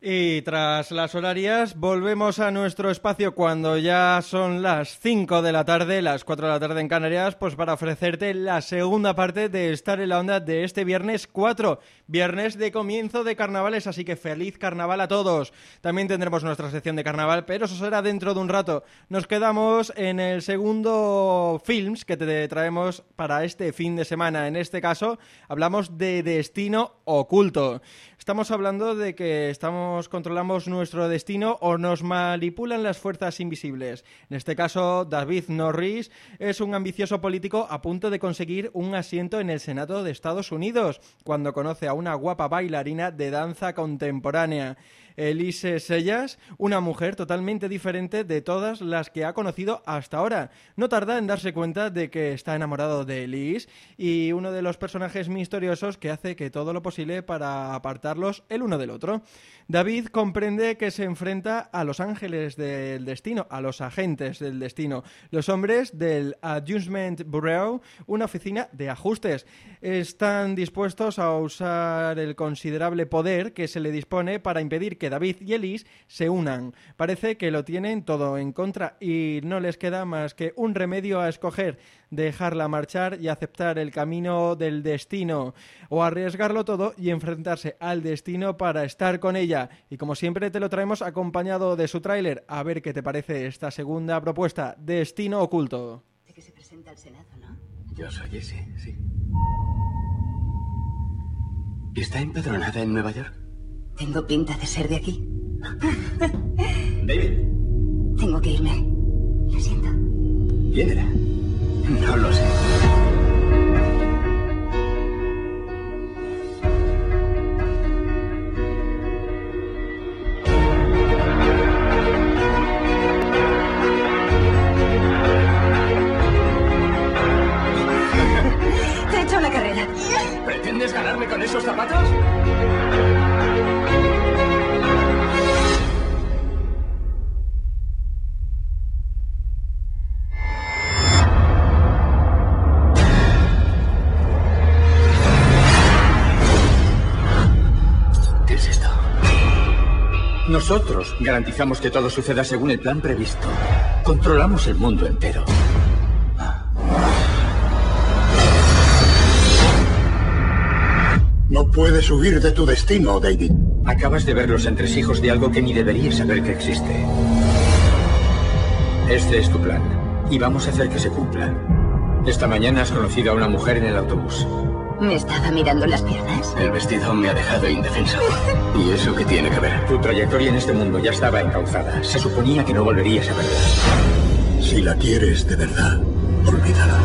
Y tras las horarias, volvemos a nuestro espacio cuando ya son las cinco de la tarde, las cuatro de la tarde en Canarias, pues para ofrecerte la segunda parte de Estar en la Onda de este viernes cuatro, viernes de comienzo de carnavales, así que feliz carnaval a todos. También tendremos nuestra sección de carnaval, pero eso será dentro de un rato. Nos quedamos en el segundo films que te traemos para este fin de semana. En este caso, hablamos de Destino Oculto. Estamos hablando de que estamos controlamos nuestro destino o nos manipulan las fuerzas invisibles. En este caso, David Norris es un ambicioso político a punto de conseguir un asiento en el Senado de Estados Unidos cuando conoce a una guapa bailarina de danza contemporánea. Elise Sellas, una mujer totalmente diferente de todas las que ha conocido hasta ahora. No tarda en darse cuenta de que está enamorado de Elise y uno de los personajes misteriosos que hace que todo lo posible para apartarlos el uno del otro. David comprende que se enfrenta a los ángeles del destino, a los agentes del destino, los hombres del Adjustment Bureau, una oficina de ajustes. Están dispuestos a usar el considerable poder que se le dispone para impedir que David y Elise se unan. Parece que lo tienen todo en contra y no les queda más que un remedio a escoger: dejarla marchar y aceptar el camino del destino, o arriesgarlo todo y enfrentarse al destino para estar con ella. Y como siempre te lo traemos acompañado de su tráiler. A ver qué te parece esta segunda propuesta, Destino Oculto. De que se presenta al Senado, ¿no? Yo soy ese, sí. ¿Está empadronada en Nueva York? Tengo pinta de ser de aquí. David. Tengo que irme. Lo siento. ¿Quién era? No lo sé. Te he hecho una carrera. ¿Pretendes ganarme con esos zapatos? Nosotros garantizamos que todo suceda según el plan previsto. Controlamos el mundo entero. No puedes huir de tu destino, David. Acabas de ver los entresijos de algo que ni deberías saber que existe. Este es tu plan, y vamos a hacer que se cumpla. Esta mañana has conocido a una mujer en el autobús. ¿Me estaba mirando las piernas? El vestido me ha dejado indefenso. ¿Y eso qué tiene que ver? Tu trayectoria en este mundo ya estaba encauzada. Se suponía que no volverías a verla. Si la quieres de verdad, olvídala.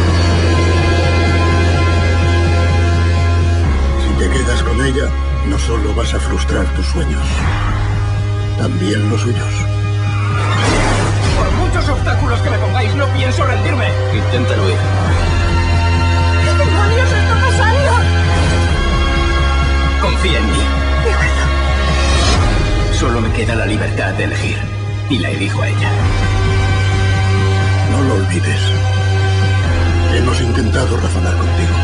Si te quedas con ella, no solo vas a frustrar tus sueños, también los suyos. Por muchos obstáculos que me pongáis, no pienso rendirme. Inténtalo ir. ¿Qué demonios está pasando? Confía en mí. De acuerdo. Solo me queda la libertad de elegir. Y la elijo a ella. No lo olvides. Hemos intentado razonar contigo.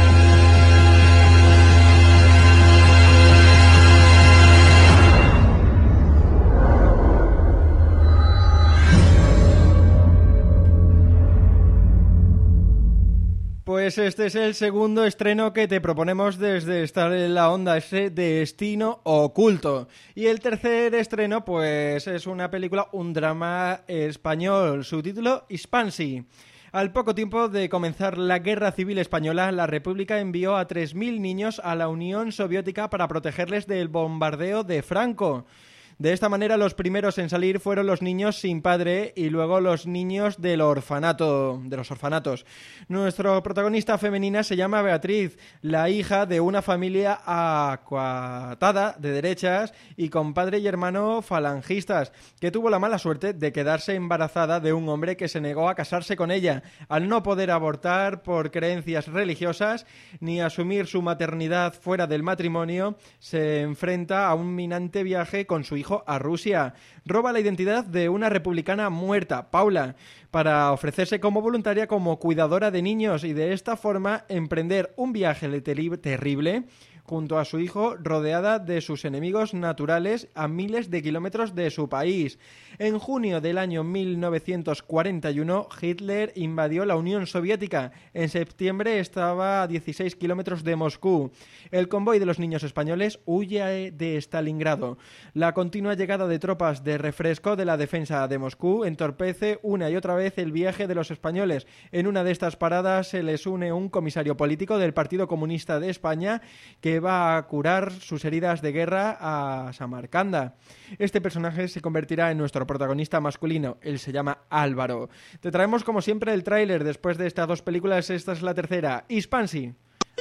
Pues este es el segundo estreno que te proponemos desde Estar en la Onda, ese Destino Oculto. Y el tercer estreno, pues es una película, un drama español, su título Hispansi. Al poco tiempo de comenzar la Guerra Civil Española, la República envió a tres mil niños a la Unión Soviética para protegerles del bombardeo de Franco. De esta manera, los primeros en salir fueron los niños sin padre y luego los niños del orfanato, de los orfanatos. Nuestra protagonista femenina se llama Beatriz, la hija de una familia acuatada de derechas y con padre y hermano falangistas, que tuvo la mala suerte de quedarse embarazada de un hombre que se negó a casarse con ella, al no poder abortar por creencias religiosas ni asumir su maternidad fuera del matrimonio. Se enfrenta a un minante viaje con su hijo a Rusia. Roba la identidad de una republicana muerta, Paula, para ofrecerse como voluntaria como cuidadora de niños y de esta forma emprender un viaje terrible junto a su hijo, rodeada de sus enemigos naturales a miles de kilómetros de su país. En junio del año mil novecientos cuarenta y uno, Hitler invadió la Unión Soviética. En septiembre estaba a dieciséis kilómetros de Moscú. El convoy de los niños españoles huye de Stalingrado. La continua llegada de tropas de refresco de la defensa de Moscú entorpece una y otra vez el viaje de los españoles. En una de estas paradas se les une un comisario político del Partido Comunista de España que va a curar sus heridas de guerra a Samarcanda. Este personaje se convertirá en nuestro protagonista masculino. Él se llama Álvaro. Te traemos como siempre el tráiler. Después de estas dos películas, esta es la tercera. Hispansi.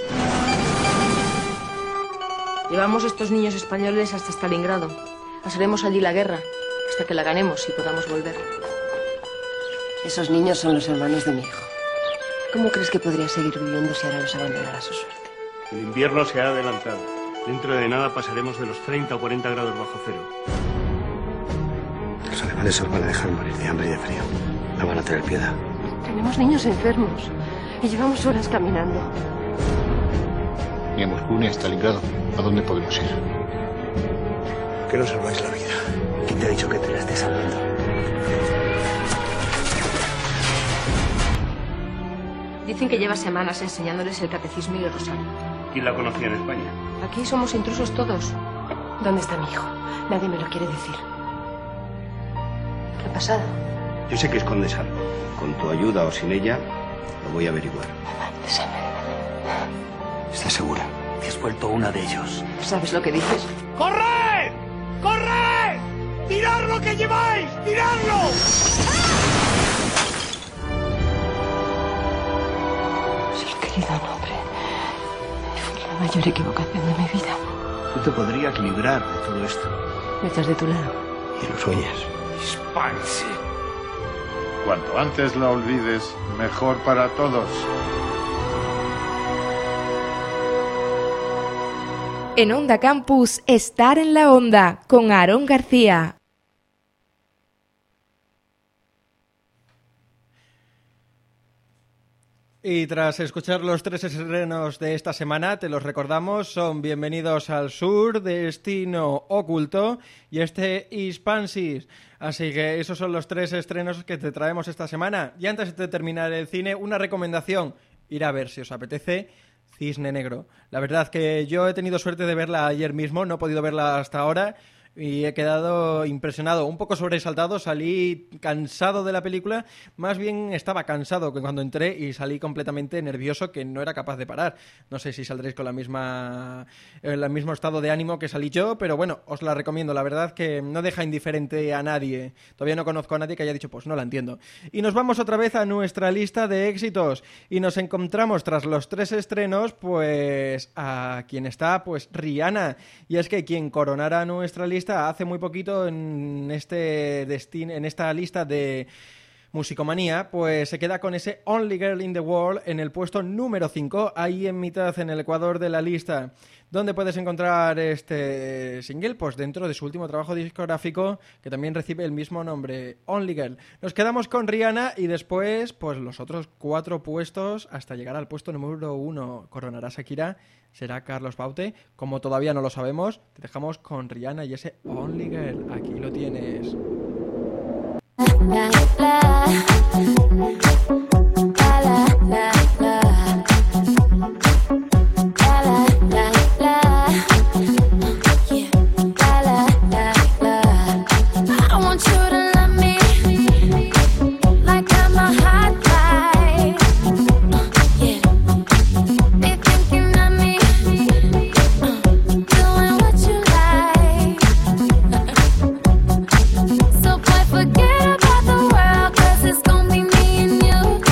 Llevamos estos niños españoles hasta Stalingrado. Pasaremos allí la guerra hasta que la ganemos y podamos volver. Esos niños son los hermanos de mi hijo. ¿Cómo crees que podría seguir viviendo si ahora los abandonara su suerte? El invierno se ha adelantado. Dentro de nada pasaremos de los treinta o cuarenta grados bajo cero. Los alemanes se van a dejar morir de hambre y de frío. No van a tener piedad. Tenemos niños enfermos y llevamos horas caminando. Ni a Moscú ni a Stalingrado. ¿A dónde podemos ir? ¿Por qué no salváis la vida? ¿Quién te ha dicho que te la estés salvando? Dicen que lleva semanas enseñándoles el catecismo y el rosario. ¿Quién la conocía en España? Aquí somos intrusos todos. ¿Dónde está mi hijo? Nadie me lo quiere decir. ¿Qué ha pasado? Yo sé que escondes algo. Con tu ayuda o sin ella, lo voy a averiguar. ¿Estás segura? Te has vuelto una de ellos. ¿Sabes lo que dices? ¡Corred! ¡Corred! ¡Tirad lo que lleváis! ¡Tiradlo! Querido nombre, fue la mayor equivocación de mi vida. Tú te podrías librar de todo esto. Estás de tu lado. Y lo sueñas. Hispansi. Cuanto antes la olvides, mejor para todos. En Onda Campus, Estar en la Onda, con Aarón García. Y tras escuchar los tres estrenos de esta semana, te los recordamos, son Bienvenidos al Sur, Destino Oculto y este Hispansis. Así que esos son los tres estrenos que te traemos esta semana. Y antes de terminar el cine, una recomendación, ir a ver si os apetece Cisne Negro. La verdad que yo he tenido suerte de verla ayer mismo, no he podido verla hasta ahora y he quedado impresionado, un poco sobresaltado, salí cansado de la película, más bien estaba cansado que cuando entré y salí completamente nervioso que no era capaz de parar. No sé si saldréis con la misma el mismo estado de ánimo que salí yo, pero bueno, os la recomiendo, la verdad que no deja indiferente a nadie. Todavía no conozco a nadie que haya dicho, pues no la entiendo. Y nos vamos otra vez a nuestra lista de éxitos y nos encontramos tras los tres estrenos, pues a quien está, pues Rihanna. Y es que quien coronara nuestra lista hace muy poquito en este destino, en esta lista de Musicomanía, pues se queda con ese Only Girl in the World en el puesto número cinco, ahí en mitad, en el ecuador de la lista. ¿Dónde puedes encontrar este single? Pues dentro de su último trabajo discográfico, que también recibe el mismo nombre, Only Girl. Nos quedamos con Rihanna y después, pues los otros cuatro puestos hasta llegar al puesto número uno. ¿Coronará Shakira? ¿Será Carlos Baute? Como todavía no lo sabemos, te dejamos con Rihanna y ese Only Girl. Aquí lo tienes. La, la, la, la, la. So boy, forget about the world, 'cause it's gonna be me and you.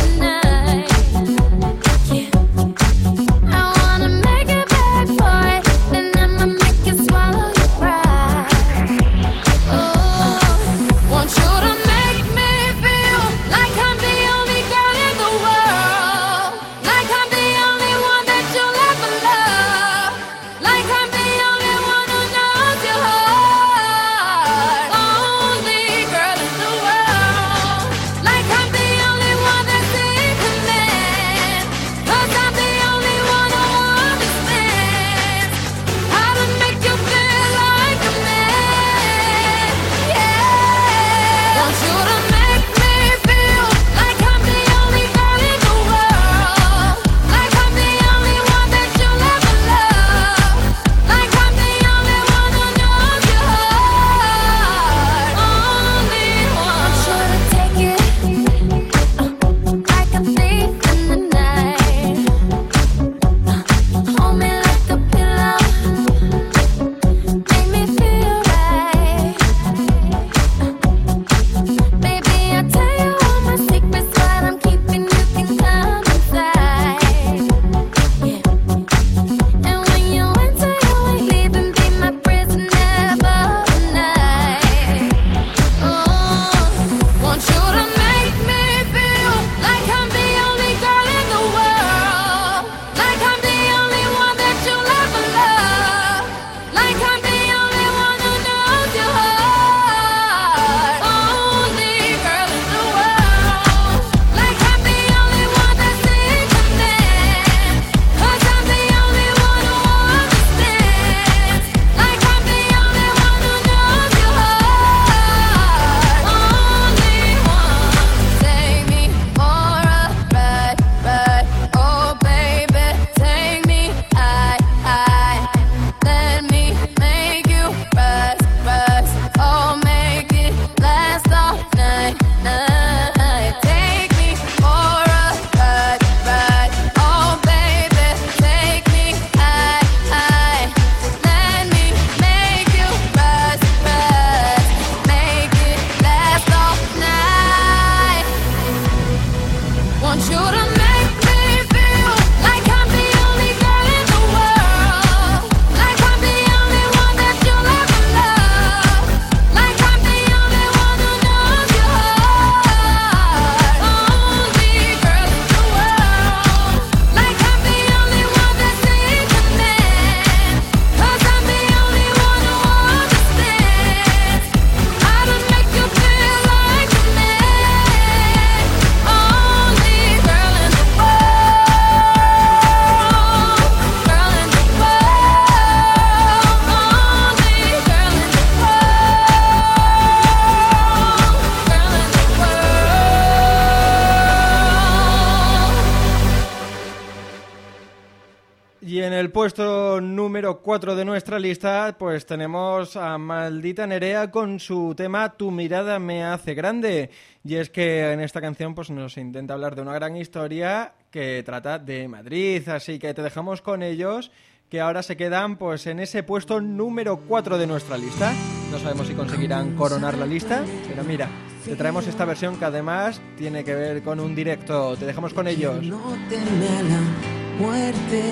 Y en el puesto número cuatro de nuestra lista, pues tenemos a Maldita Nerea con su tema Tu mirada me hace grande. Y es que en esta canción pues nos intenta hablar de una gran historia que trata de Madrid, así que te dejamos con ellos, que ahora se quedan pues en ese puesto número cuatro de nuestra lista. No sabemos si conseguirán coronar la lista, pero mira, te traemos esta versión que además tiene que ver con un directo. Te dejamos con ellos. No teme a la muerte,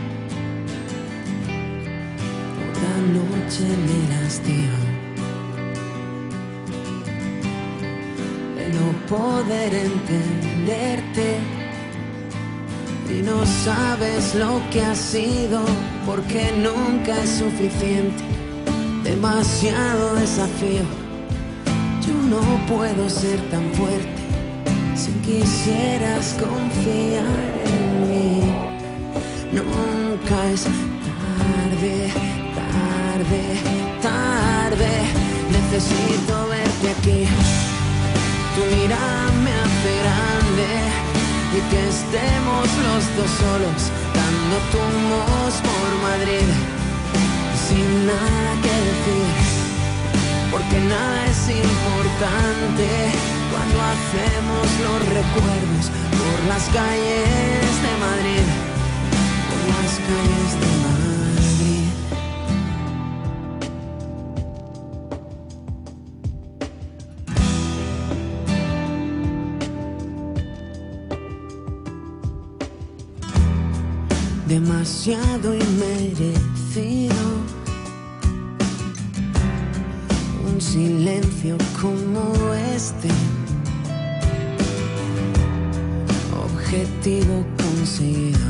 toda noche me lastima de no poder entenderte. Y no sabes lo que ha sido, porque nunca es suficiente. Demasiado desafío. Yo no puedo ser tan fuerte si quisieras confiar en mí. Nunca es tarde, tarde, tarde. Necesito verte aquí. Tu mirada me hace grande. Y que estemos los dos solos, dando tumbos por Madrid, sin nada que decir, porque nada es importante cuando hacemos los recuerdos por las calles de Madrid, por las calles de Madrid. Demasiado inmerecido, un silencio como este, objetivo conseguido.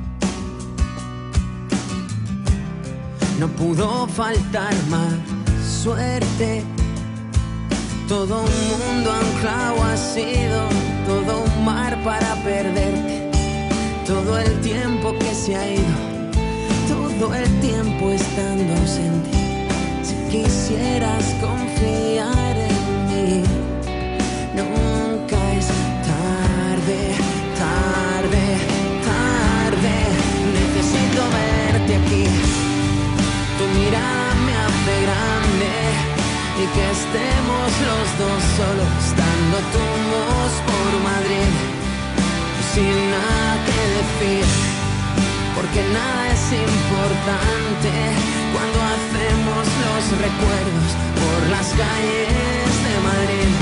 No pudo faltar más suerte, todo un mundo anclado ha sido, todo un mar para perderte. Todo el tiempo que se ha ido, todo el tiempo estando ausente. Si quisieras confiar en mí, nunca es tarde, tarde, tarde. Necesito verte aquí. Tu mirada me hace grande y que estemos los dos solos dando tumbos por Madrid. Sin nada que decir, porque nada es importante cuando hacemos los recuerdos por las calles de Madrid.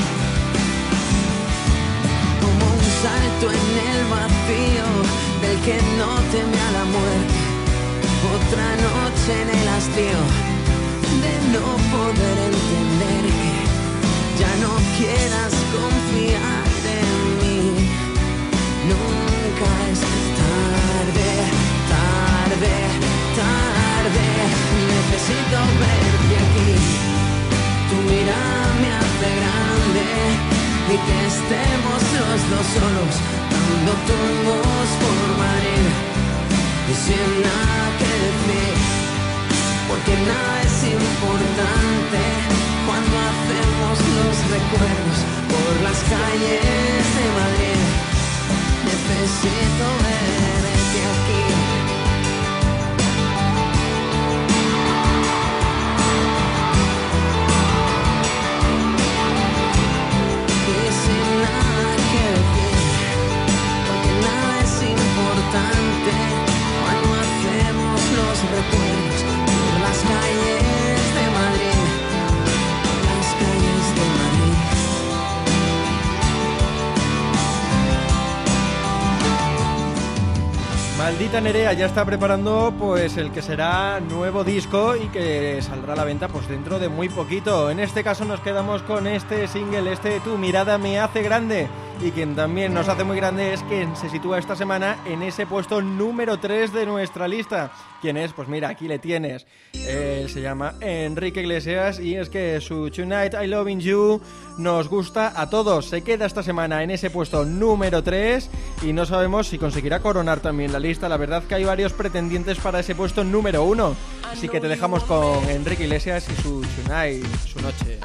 Como un salto en el vacío del que no teme a la muerte, otra noche en el hastío de no poder entender que ya no quieras confiar en mí. Nunca es tarde, tarde, tarde. Necesito verte aquí. Tu mirada me hace grande y que estemos los dos solos dando tumbos por Madrid y sin nada que decir, porque nada es importante cuando hacemos los recuerdos por las calles de Madrid. Necesito verte aquí. Y sin nada que decir, porque nada es importante cuando hacemos los recuerdos por las calles de Madrid, por las calles de Madrid. Maldita Nerea ya está preparando pues el que será nuevo disco y que saldrá a la venta pues dentro de muy poquito. En este caso nos quedamos con este single, este Tu mirada me hace grande, y quien también nos hace muy grande es quien se sitúa esta semana en ese puesto número tres de nuestra lista. ¿Quién es? Pues mira, aquí le tienes. Él se llama Enrique Iglesias y es que su Tonight I Loving You nos gusta a todos. Se queda esta semana en ese puesto número tres y no sabemos si conseguirá coronar también la lista. La verdad que hay varios pretendientes para ese puesto número uno. Así que te dejamos con Enrique Iglesias y su Tonight, su noche.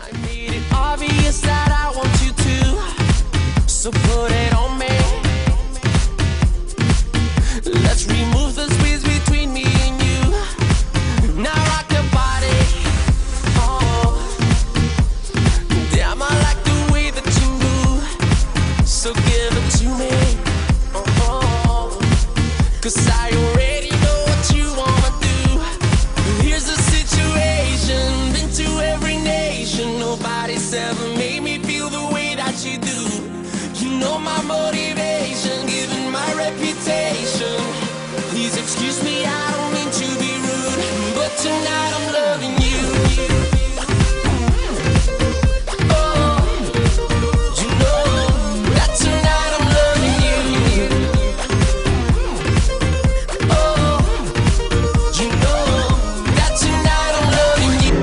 So put it on me. Let's remove the space between me and you. Now rock your body. Oh, damn, I like the way that you move. So give it to me. Oh, cause I already know what you wanna do. Here's the situation. Been to every nation. Nobody's ever made me feel the way that you do. You know my motivation, given my reputation. Please excuse me, I don't mean to be rude, but tonight I'm loving you. Oh, you know that tonight I'm loving you. Oh, you know that tonight I'm loving you.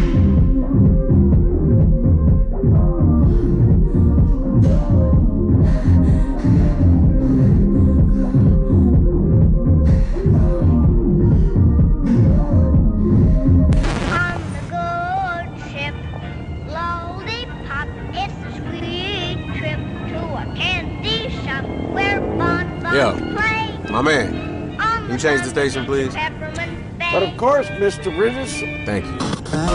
Yo, my man, can you change the station, please? But of course, Mister Bridges. Thank you.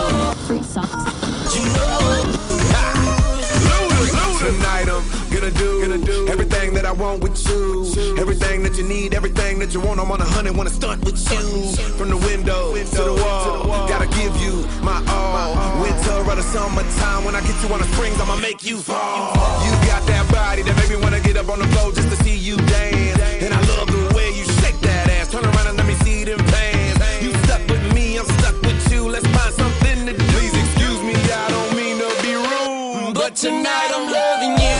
Tonight I'm gonna do, gonna do everything that I want with you. Everything that you need, everything that you want. I'm on a hundred, wanna stunt with you. From the window to the wall, gotta give you my all. Winter or the summertime, when I get you on the springs, I'ma make you fall. You got that body that make me wanna get up on the floor just to see you dance. And I love the way you shake that ass. Turn around and let me see them pants. You stuck with me, I'm stuck with you. Let's find something to do. Please excuse me, I don't mean to be rude, but tonight I'm loving you.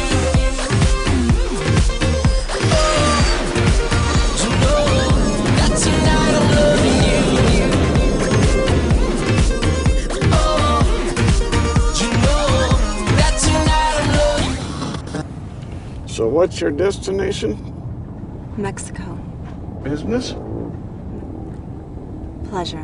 So what's your destination? Mexico. Business? Pleasure.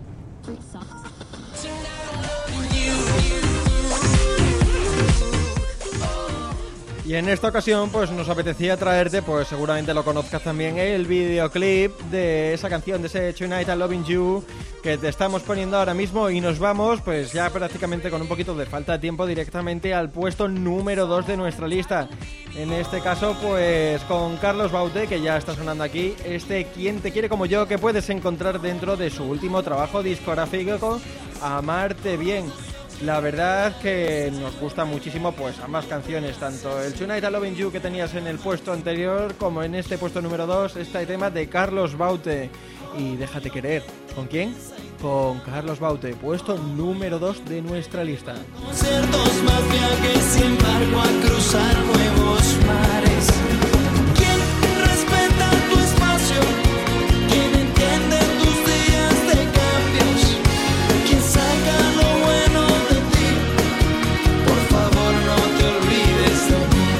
Y en esta ocasión pues nos apetecía traerte, pues seguramente lo conozcas también, el videoclip de esa canción, de ese Tonight I'm Loving You que te estamos poniendo ahora mismo, y nos vamos pues ya prácticamente con un poquito de falta de tiempo directamente al puesto número dos de nuestra lista. En este caso pues con Carlos Baute, que ya está sonando aquí, este Quien te quiere como yo, que puedes encontrar dentro de su último trabajo discográfico, Amarte Bien. La verdad que nos gusta muchísimo pues ambas canciones, tanto el Tonight I'm Loving You que tenías en el puesto anterior como en este puesto número dos, este tema de Carlos Baute y Déjate Querer. ¿Con quién? Con Carlos Baute, puesto número dos de nuestra lista. Conciertos, más viajes, sin barco a cruzar nuevos mares. ¿Quién respeta tu espacio? ¿Quién entiende tus días de cambios? ¿Quién saca lo bueno de ti? Por favor, no te olvides de mí.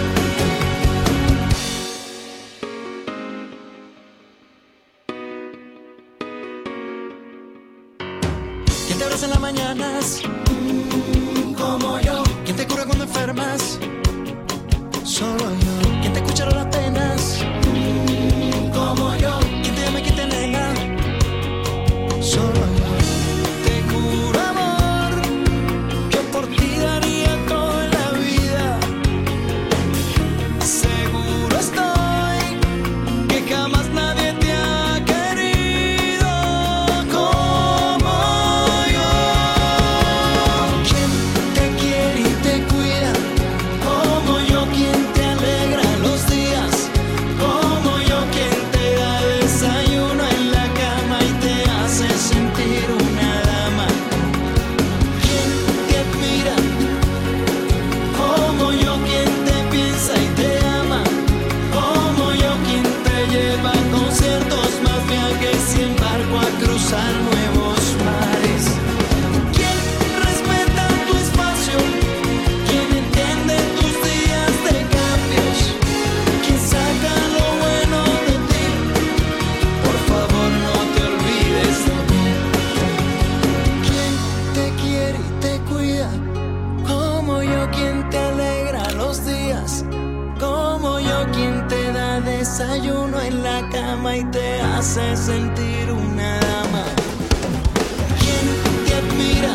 ¿Quién te abraza en las mañanas? Mm, como yo. ¿Quién te cura cuando enfermas? Solo yo. ¿Quién te escucha las penas? Mm, como yo. ¿Quién te llama y quién te nega? Solo yo. Te juro, amor, que por ti daría todo en la vida. Seguro estoy que jamás nadie te ha querido como yo. ¿Quién te quiere y te cuida? Como yo. ¿Quién te alegra los días? Como yo. ¿Quién te da desayuno en la cama y te hace sentir una dama? ¿Quién te admira? Como yo. ¿Quién te piensa y te ama? Como yo. ¿Quién te lleva a conciertos, más viajes y en barco a cruzar nuevos mares? ¿Quién respeta tu espacio? ¿Quién entiende tus días de cambios? ¿Quién saca lo bueno de ti? Por favor, no te olvides de mí. ¿Quién te quiere y te cuida? Como yo. ¿Quién te alegra los días? Como yo. ¿Quién te da desayuno en la cama ama y te hace sentir una dama. ¿Quién te admira?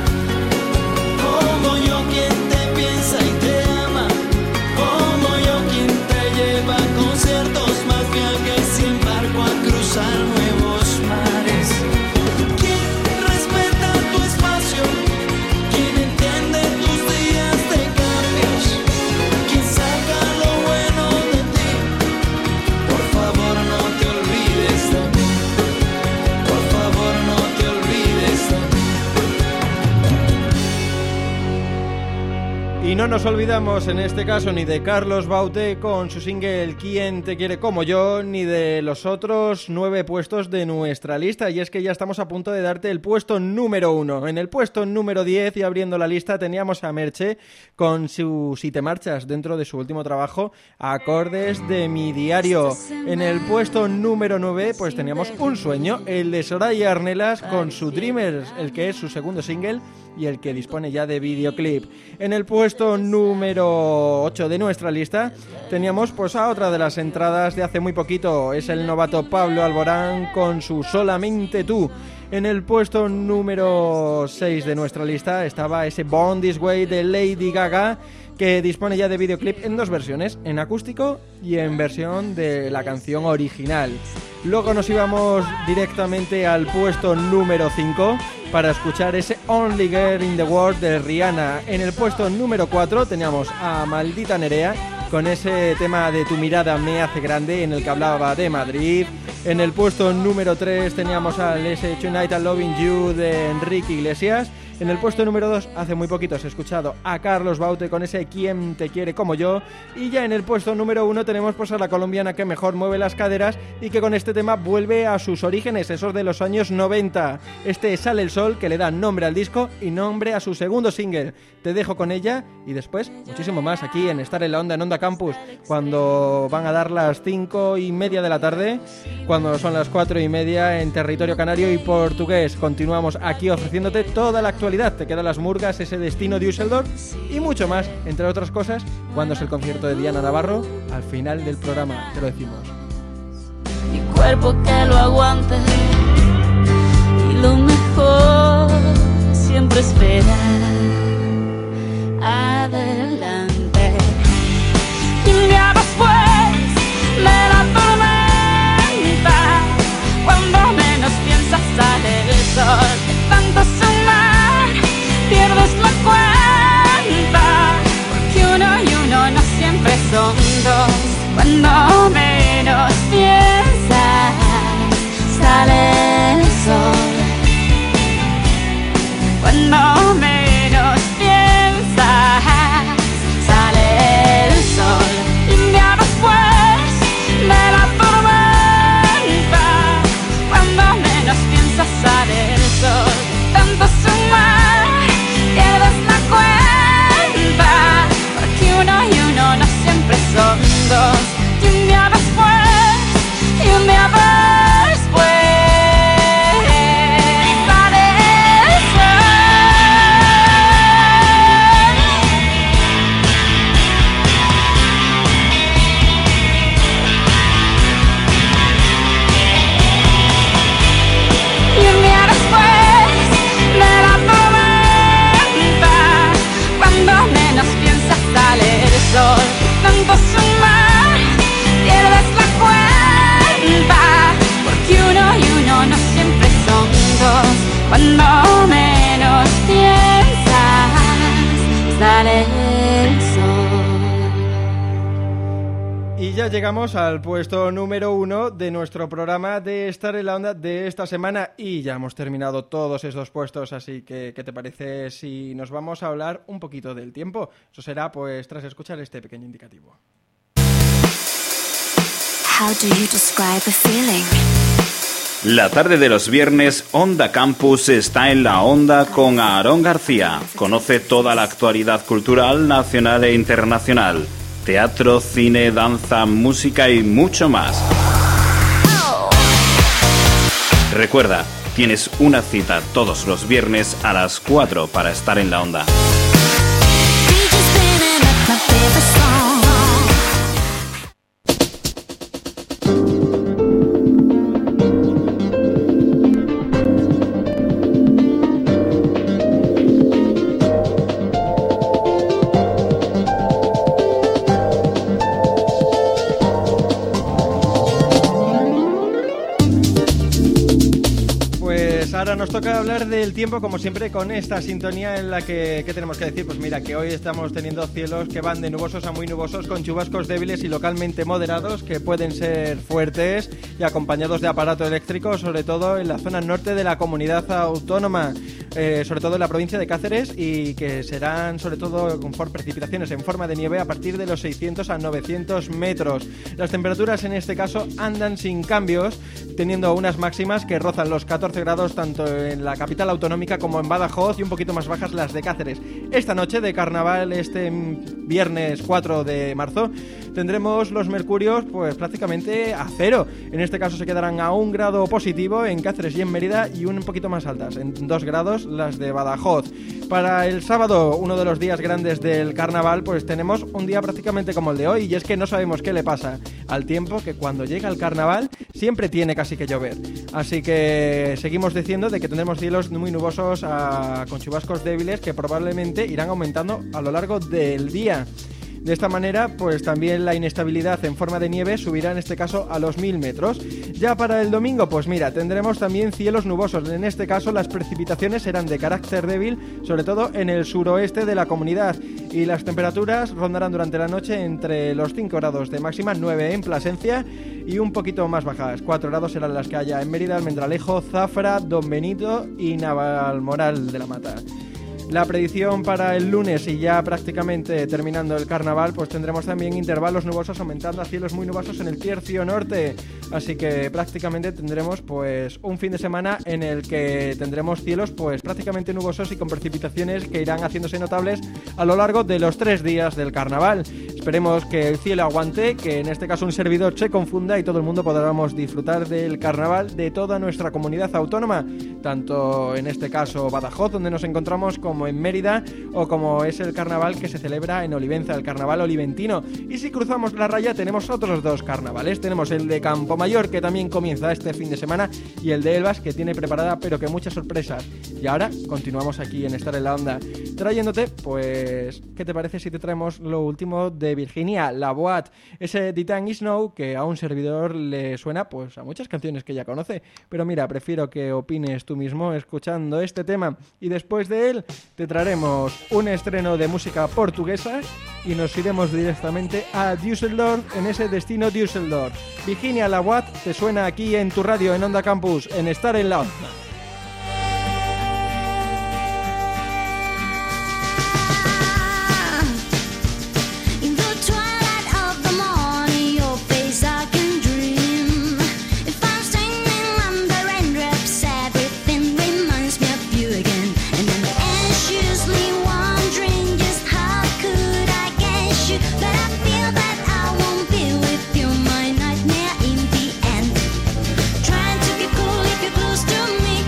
Como yo, quien te piensa y te ama. Como yo, quien te lleva a conciertos, más viajes sin barco a cruzar nuevos mares. ¿Quién respeta tu espacio? ¿Quién entiende tus días de cambios? ¿Quién saca lo bueno de ti? Por favor no te olvides de mí. Por favor no te olvides de mí. Y no nos olvidamos en este caso ni de Carlos Baute con su single ¿Quién te quiere como yo? Ni de los otros nueve puestos de nuestra lista. Y es que ya estamos a punto de darte el puesto número uno. En el puesto número diez y abriendo la lista teníamos a Merche con su Si te marchas, dentro de su último trabajo, Acordes de mi diario. En el puesto número nueve pues teníamos Un sueño, el de Soraya Arnelas con su Dreamers, el que es su segundo single y el que dispone ya de videoclip. En el puesto número ocho de nuestra lista teníamos pues a otra de las entradas de hace muy poquito, es el novato Pablo Alborán con su Solamente tú. En el puesto número seis de nuestra lista estaba ese Born This Way de Lady Gaga, que dispone ya de videoclip en dos versiones, en acústico y en versión de la canción original. Luego nos íbamos directamente al puesto número cinco para escuchar ese Only Girl in the World de Rihanna. En el puesto número cuatro teníamos a Maldita Nerea con ese tema de Tu mirada me hace grande, en el que hablaba de Madrid. En el puesto número tres teníamos al ese Tonight I'm Loving You de Enrique Iglesias. En el puesto número dos, hace muy poquito os he escuchado a Carlos Baute con ese ¿Quién te quiere como yo? Y ya en el puesto número uno tenemos pues a la colombiana que mejor mueve las caderas y que con este tema vuelve a sus orígenes, esos de los años noventa. Este Sale el Sol, que le da nombre al disco y nombre a su segundo single. Te dejo con ella y después muchísimo más aquí en Estar en la Onda, en Onda Campus, cuando van a dar las cinco y media de la tarde, cuando son las cuatro y media en territorio canario y portugués. Continuamos aquí ofreciéndote toda la actualidad. Te quedan las murgas, ese Destino Düsseldorf y mucho más, entre otras cosas, cuando es el concierto de Diana Navarro. Al final del programa te lo decimos. Mi cuerpo que lo aguante y lo mejor siempre espera. Adelante. Y un día después de la tormenta, cuando menos piensas sale el sol. Tanto sumar, pierdes la cuenta, porque uno y uno no siempre son dos. Cuando menos piensas sale el sol. Cuando menos piensas sale el sol. Y un día después de la tormenta, cuando menos piensas sale el sol. Tanto sumar, pierdes la cuenta, porque uno y uno no siempre son dos. Y un día después, y un día después sale el sol. Y un día después de la tormenta, cuando menos piensas sale el sol. Tanto sumar, pierdes la cuenta, porque uno y uno no siempre son dos. Cuando menos piensas sale el sol. Y ya llegamos al puesto número uno de nuestro programa de Estar en la Onda de esta semana y ya hemos terminado todos esos puestos, así que ¿qué te parece si nos vamos a hablar un poquito del tiempo? Eso será pues tras escuchar este pequeño indicativo. How do you describe a feeling? La tarde de los viernes, Onda Campus está en la onda con Aarón García. Conoce toda la actualidad cultural nacional e internacional. Teatro, cine, danza, música y mucho más. Recuerda, tienes una cita todos los viernes a las cuatro para estar en la onda. ahora nos toca hablar del tiempo, como siempre, con esta sintonía en la que, ¿qué tenemos que decir? Pues mira, que hoy estamos teniendo cielos que van de nubosos a muy nubosos, con chubascos débiles y localmente moderados, que pueden ser fuertes y acompañados de aparato eléctrico, sobre todo en la zona norte de la comunidad autónoma, eh, sobre todo en la provincia de Cáceres, y que serán sobre todo con precipitaciones en forma de nieve a partir de los seiscientos a novecientos metros. Las temperaturas en este caso andan sin cambios, teniendo unas máximas que rozan los catorce grados tanto en la capital autonómica como en Badajoz, y un poquito más bajas las de Cáceres. Esta noche de carnaval, este viernes cuatro de marzo, tendremos los mercurios pues prácticamente a cero. En este caso se quedarán a un grado positivo en Cáceres y en Mérida, y un poquito más altas, en dos grados las de Badajoz. Para el sábado, uno de los días grandes del carnaval, pues tenemos un día prácticamente como el de hoy, y es que no sabemos qué le pasa al tiempo, que cuando llega el carnaval siempre tiene casi que llover. Así que seguimos diciendo de que tendremos cielos muy nubosos a, con chubascos débiles que probablemente irán aumentando a lo largo del día. De esta manera, pues también la inestabilidad en forma de nieve subirá en este caso a los mil metros. Ya para el domingo, pues mira, tendremos también cielos nubosos. En este caso las precipitaciones serán de carácter débil, sobre todo en el suroeste de la comunidad. Y las temperaturas rondarán durante la noche entre los cinco grados de máxima, nueve en Plasencia y un poquito más bajas. cuatro grados serán las que haya en Mérida, Almendralejo, Zafra, Don Benito y Navalmoral de la Mata. La predicción para el lunes, y ya prácticamente terminando el carnaval, pues tendremos también intervalos nubosos aumentando a cielos muy nubosos en el tercio norte. Así que prácticamente tendremos pues un fin de semana en el que tendremos cielos pues prácticamente nubosos y con precipitaciones que irán haciéndose notables a lo largo de los tres días del carnaval. Esperemos que el cielo aguante, que en este caso un servidor se confunda y todo el mundo podamos disfrutar del carnaval de toda nuestra comunidad autónoma, tanto en este caso Badajoz, donde nos encontramos, como en Mérida, o como es el carnaval que se celebra en Olivenza, el carnaval oliventino. Y si cruzamos la raya tenemos otros dos carnavales, tenemos el de Campomayor, que también comienza este fin de semana, y el de Elvas, que tiene preparada pero que muchas sorpresas. Y ahora continuamos aquí en Estar en la Onda, trayéndote, pues, ¿qué te parece si te traemos lo último de Virginia, La Boat, ese The Time Is Now, que a un servidor le suena pues a muchas canciones que ya conoce? Pero mira, prefiero que opines tú mismo escuchando este tema, y después de él te traeremos un estreno de música portuguesa y nos iremos directamente a Düsseldorf, en ese destino Düsseldorf. Virginia, La Boat te suena aquí en tu radio, en Onda Campus, en Estar en la Onda. Trying to get cool if you're close to me.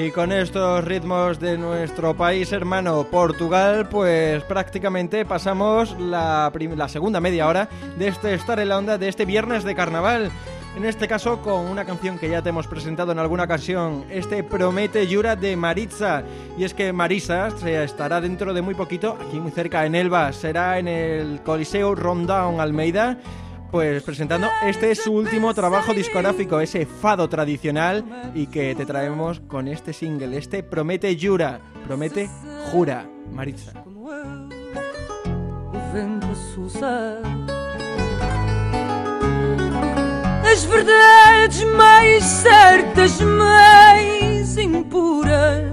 Y con estos ritmos de nuestro país hermano Portugal, pues prácticamente pasamos la, prim- la segunda media hora de este Estar en la Onda de este viernes de carnaval. En este caso con una canción que ya te hemos presentado en alguna ocasión, este Promete Jura de Maritza. Y es que Marisa se estará dentro de muy poquito, aquí muy cerca en Elba, será en el Coliseo Rondown Almeida, pues presentando este su último trabajo discográfico, ese fado tradicional, y que te traemos con este single, este Promete Jura, Promete Jura, Maritza. O vento a soluçar as verdades mais certas, mais impuras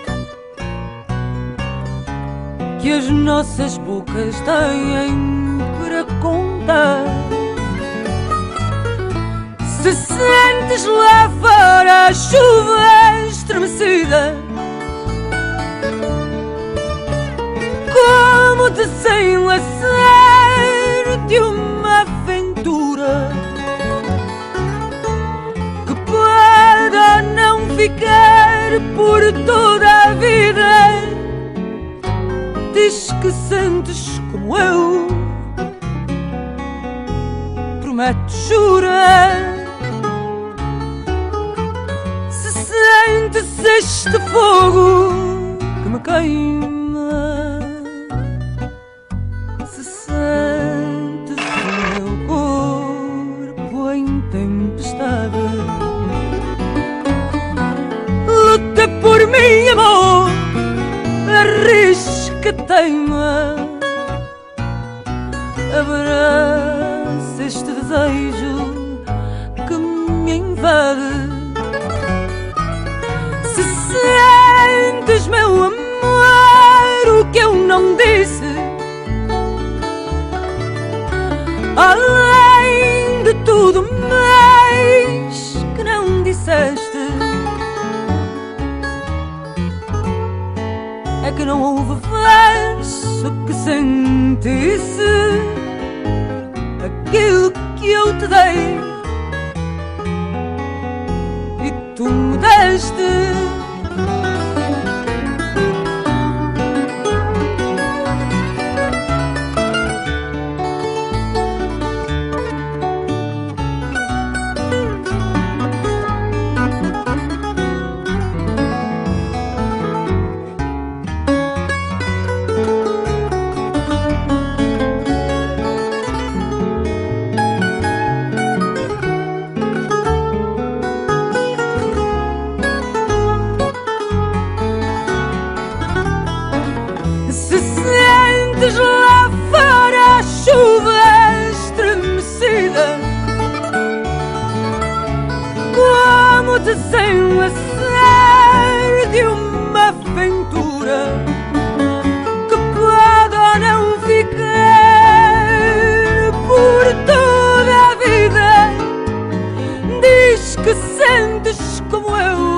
que as nossas bocas têm para contar. Se sentes lá fora a chuva estremecida, como desenlaçar de uma aventura que pode não ficar por toda a vida. Diz que sentes como eu, promete, jura. Se sentes este fogo que me queima, se sentes o meu corpo em tempestade, luta por mim, amor, arrisca, teima, abraça este desejo que me invade. Se sentes, meu amor, o que eu não disse, além de tudo mais que não disseste, é que não houve verso que sentisse aquilo que eu te dei e tu me deste. Lá fora a chuva estremecida, como desenlaçar de uma aventura que pode ou não ficar por toda a vida. Diz que sentes como eu,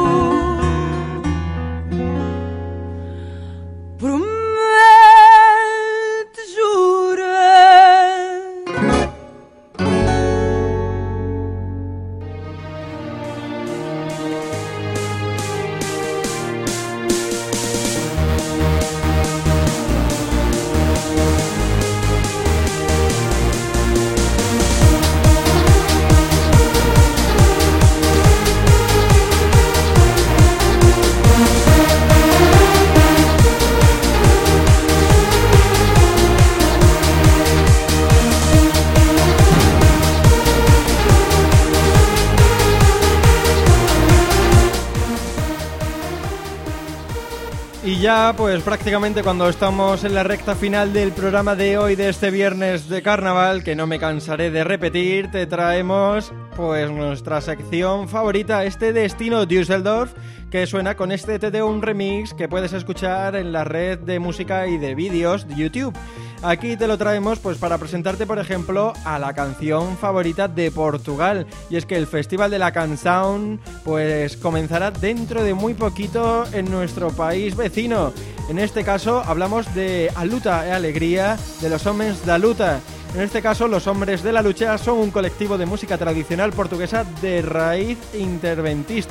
Y ya pues prácticamente cuando estamos en la recta final del programa de hoy, de este viernes de carnaval, que no me cansaré de repetir, te traemos pues nuestra sección favorita, este Destino Düsseldorf, que suena con este T D un remix que puedes escuchar en la red de música y de vídeos de YouTube. Aquí te lo traemos pues para presentarte, por ejemplo, a la canción favorita de Portugal. Y es que el Festival de la Canção pues comenzará dentro de muy poquito en nuestro país vecino. En este caso hablamos de A Luta e Alegría, de los Homens da Luta. En este caso, los Hombres de la Lucha son un colectivo de música tradicional portuguesa de raíz interventista.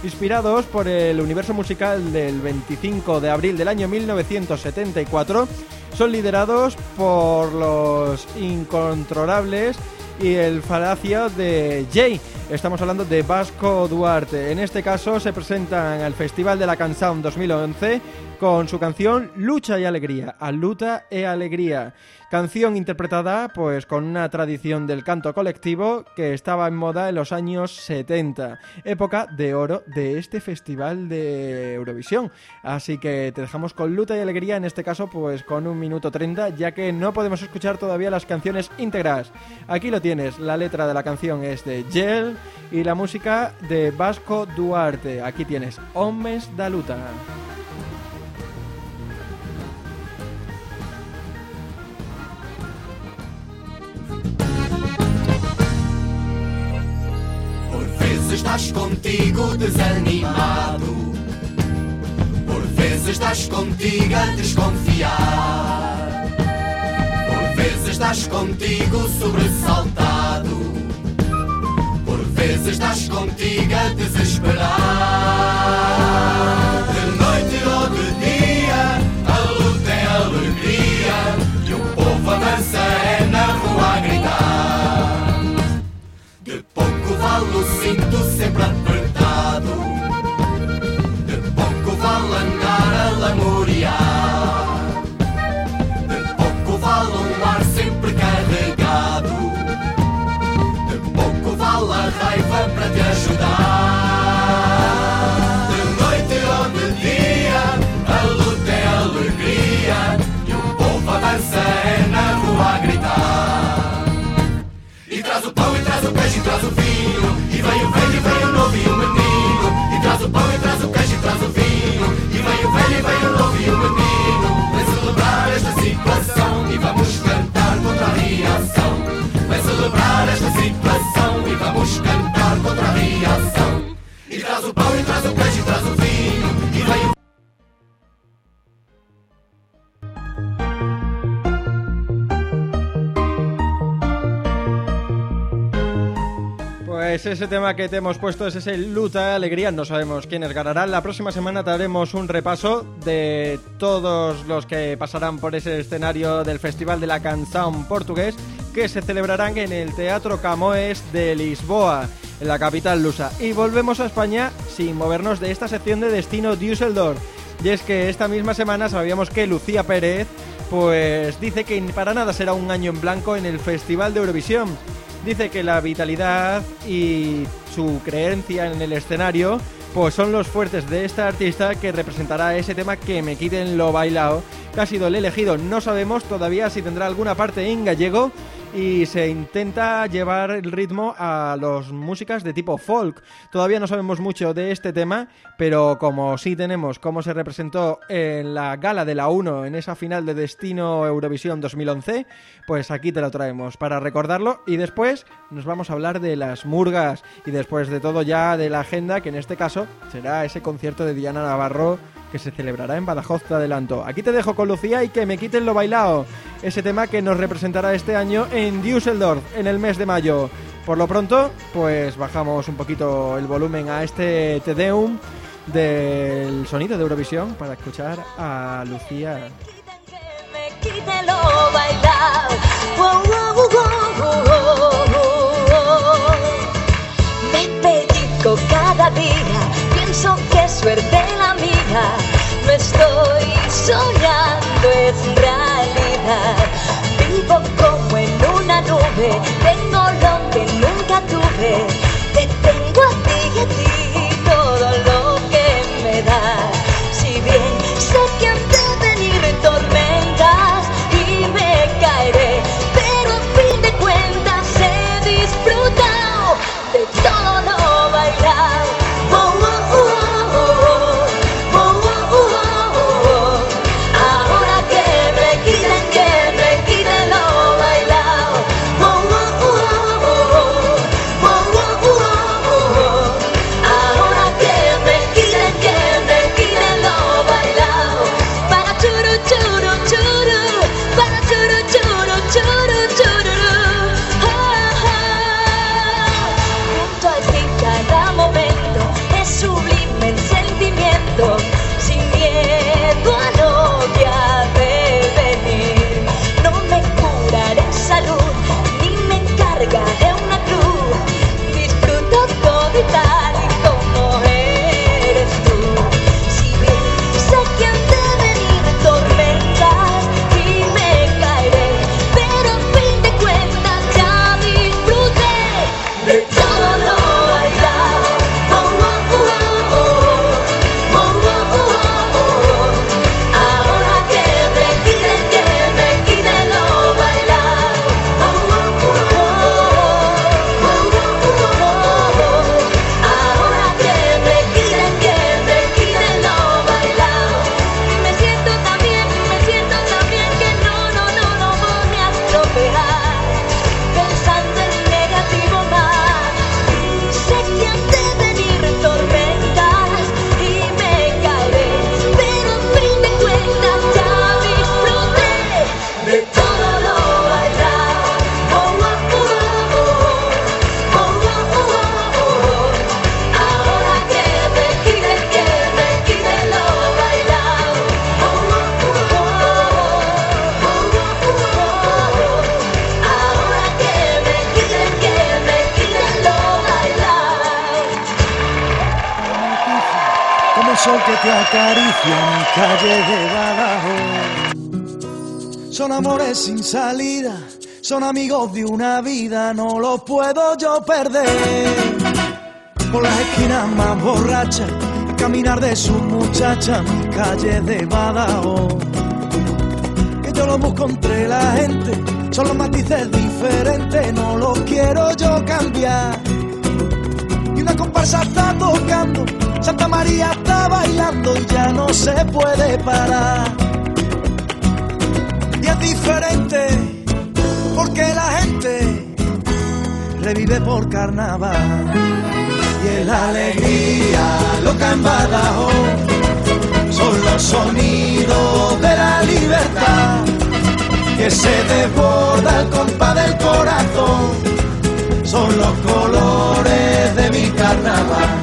Inspirados por el universo musical del veinticinco de abril del año mil novecientos setenta y cuatro, son liderados por los incontrolables y el falacio de Jay. Estamos hablando de Vasco Duarte. En este caso se presentan al Festival de la Canción dos mil once con su canción Lucha y Alegría, a luta e alegría. Canción interpretada pues con una tradición del canto colectivo que estaba en moda en los años setenta, época de oro de este Festival de Eurovisión. Así que te dejamos con Lucha y Alegría, en este caso pues con un minuto treinta, ya que no podemos escuchar todavía las canciones íntegras. Aquí lo tienes, la letra de la canción es de Gel y la música de Vasco Duarte. Aquí tienes Homes da Luta. Estás contigo desanimado, por vezes estás contigo a desconfiar, por vezes estás contigo sobressaltado, por vezes estás contigo a desesperar. De noite ou de dia, a luta é alegria, e o povo avança é na rua a gritar. De pouco vale o cinto sempre apertado, de pouco vale andar a lamuriar, de pouco vale um ar sempre carregado, de pouco vale a raiva para te ajudar. De noite ou de dia, a luta é alegria, e o povo avança é na rua a gritar. E traz o pão, e traz o queijo, e traz o vinho, e vem o velho, e vem o novo e o menino. E traz o pão, e traz o queijo, e traz o vinho, e vem o velho, e vem o novo e o menino. Vem celebrar esta situação e vamos cantar contra a reação. Vem celebrar esta situação e vamos cantar contra a reação. E traz o pão, e traz o queijo, e traz o vinho, e vem o Pues ese tema que te hemos puesto es ese Luta Alegría. No sabemos quiénes ganarán. La próxima semana te haremos un repaso de todos los que pasarán por ese escenario del Festival de la Canción portugués, que se celebrarán en el Teatro Camões de Lisboa, en la capital lusa. Y volvemos a España sin movernos de esta sección de Destino Düsseldorf. Y es que esta misma semana sabíamos que Lucía Pérez pues dice que para nada será un año en blanco en el Festival de Eurovisión. Dice que la vitalidad y su creencia en el escenario pues son los fuertes de esta artista, que representará ese tema Que me quiten lo bailao, que ha sido el elegido. No sabemos todavía si tendrá alguna parte en gallego, y se intenta llevar el ritmo a las músicas de tipo folk. Todavía no sabemos mucho de este tema, pero como sí tenemos cómo se representó en la gala de la uno, en esa final de Destino Eurovisión dos mil once, pues aquí te lo traemos para recordarlo. Y después nos vamos a hablar de las murgas, y después de todo ya de la agenda, que en este caso será ese concierto de Diana Navarro que se celebrará en Badajoz. Te adelanto. Aquí te dejo con Lucía y Que me quiten lo bailao, ese tema que nos representará este año en Düsseldorf en el mes de mayo. Por lo pronto, pues bajamos un poquito el volumen a este Te Deum del sonido de Eurovisión para escuchar a Lucía. Quítelo bailar, wow, wow, wow, wow, wow. Me pellizco cada día, pienso que suerte la mía. No estoy soñando, es realidad. Vivo como en una nube, tengo lo que nunca tuve. Te tengo a ti y a ti todo lo que me das. Si bien sé que han de venir tormentas y me caeré, pero a fin de cuentas he disfrutado de todo lo bailado. Oh, oh, oh, oh, oh, oh, oh, oh. Ahora que me quiten, que me quiten lo bailado. Oh, oh, oh, oh, oh, oh, oh, oh. sol que te acaricia mi calle de Badajoz. Son amores sin salida, son amigos de una vida, no los puedo yo perder. Por las esquinas más borrachas, el caminar de sus muchachas, mi calle de Badajoz. Que yo lo busco entre la gente, son los matices diferentes, no los quiero yo cambiar. Y una comparsa está tocando, Santa María está bailando y ya no se puede parar. Y es diferente porque la gente revive por carnaval. Y es la alegría loca en Badajoz, son los sonidos de la libertad que se desborda al compás del corazón, son los colores de mi carnaval.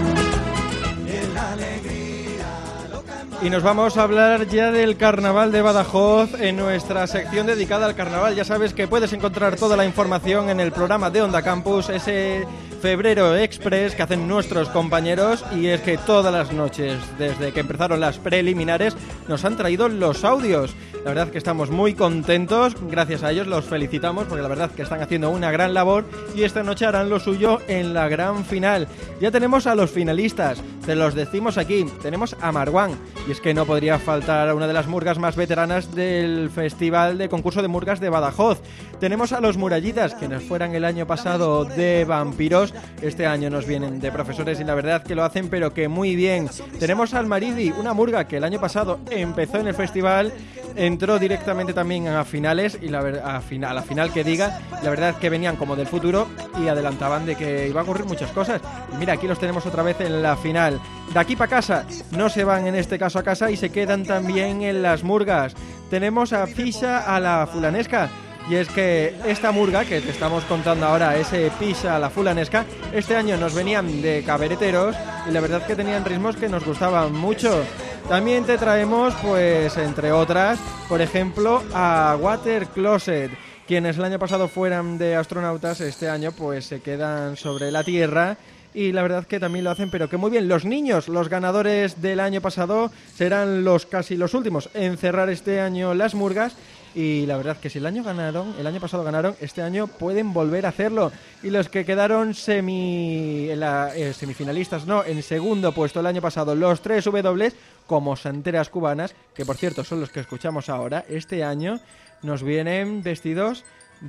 Y nos vamos a hablar ya del Carnaval de Badajoz en nuestra sección dedicada al carnaval. Ya sabes que puedes encontrar toda la información en el programa de Onda Campus, ese Febrero Express que hacen nuestros compañeros, y es que todas las noches, desde que empezaron las preliminares, nos han traído los audios. La verdad que estamos muy contentos, gracias a ellos los felicitamos porque la verdad que están haciendo una gran labor y esta noche harán lo suyo en la gran final. Ya tenemos a los finalistas, te los decimos aquí, tenemos a Marwan, y es que no podría faltar una de las murgas más veteranas del Festival de Concurso de Murgas de Badajoz. Tenemos a los Murallitas, quienes fueran el año pasado de vampiros, este año nos vienen de profesores y la verdad que lo hacen pero que muy bien. Tenemos al Maridi, una murga que el año pasado empezó en el festival, entró directamente también a finales y la, a, final, a la final que diga, la verdad que venían como del futuro y adelantaban de que iba a ocurrir muchas cosas. Y mira, aquí los tenemos otra vez en la final. De aquí para casa, no se van en este caso a casa y se quedan también en las murgas. Tenemos a Pisha a la Fulanesca. Y es que esta murga que te estamos contando ahora, ese Pisha a la Fulanesca, este año nos venían de cabareteros y la verdad que tenían ritmos que nos gustaban mucho. También te traemos, pues, entre otras, por ejemplo, a Water Closet, quienes el año pasado fueran de astronautas, este año pues se quedan sobre la Tierra. Y la verdad que también lo hacen, pero que muy bien. Los niños, los ganadores del año pasado, serán los casi los últimos en cerrar este año las murgas. Y la verdad que si el año ganaron, el año pasado ganaron, este año pueden volver a hacerlo. Y los que quedaron semi, en la, eh, semifinalistas, no, en segundo puesto el año pasado, los tres W, como Santeras Cubanas, que por cierto son los que escuchamos ahora, este año nos vienen vestidos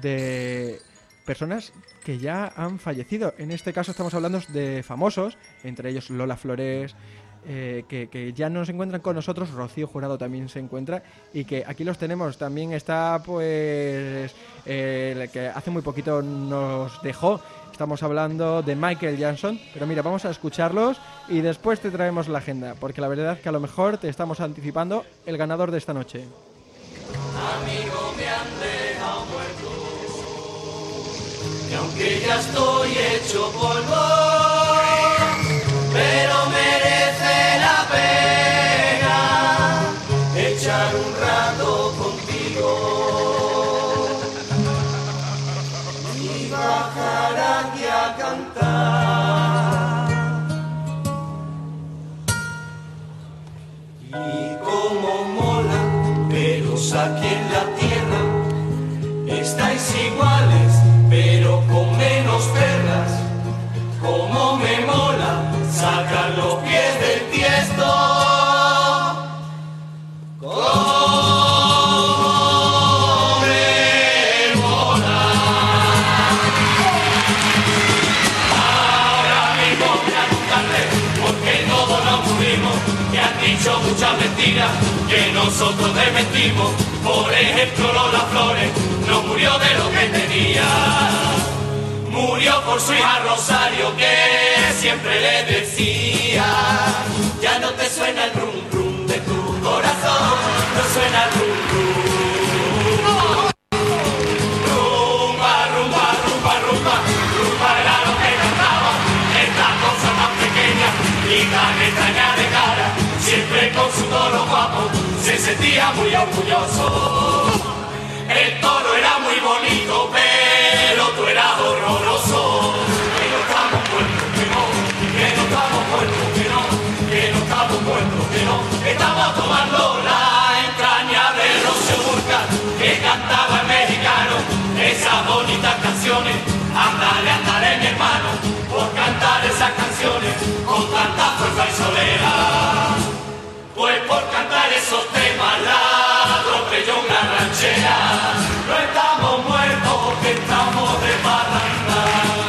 de personas que ya han fallecido. En este caso estamos hablando de famosos, entre ellos Lola Flores, eh, que, que ya no se encuentran con nosotros. Rocío Jurado también se encuentra y que aquí los tenemos. También está pues eh, el que hace muy poquito nos dejó. Estamos hablando de Michael Jackson, pero mira, vamos a escucharlos y después te traemos la agenda, porque la verdad es que a lo mejor te estamos anticipando el ganador de esta noche. Amigo, me han dejado muerto, y aunque ya estoy hecho polvo, pero merece la pena echar un rato contigo y bajar aquí a cantar. Y como mola veros aquí en la tierra, estáis iguales pero con menos perlas. Como me mola sacar los pies del tiesto. Como me mola. Ahora mismo voy a contarle porque todos nos murrimos, que han dicho muchas mentiras que nosotros desmentimos. Por ejemplo, Lola Flores no murió de lo que tenía, murió por su hija Rosario, que siempre le decía: ya no te suena el rum rum de tu corazón, no suena el rum rum. Rumba, rumba, rumba, rumba, rumba era lo que cantaba, esta cosa tan pequeña y tan extraña de cara, siempre con su toro guapo, se sentía muy orgulloso. El toro era muy bonito, pero tú eras horroroso. Que no estamos muertos, que no, que no estamos muertos, que no, que no estamos muertos. Estamos tomando la entraña de Rocío Dúrcal, que cantaba en mexicano esas bonitas canciones. Ándale, ándale mi hermano, por cantar esas canciones con tanta fuerza y solera. Pues por cantar esos temas la atropelló una ranchera. No estamos muertos, que estamos de parranda.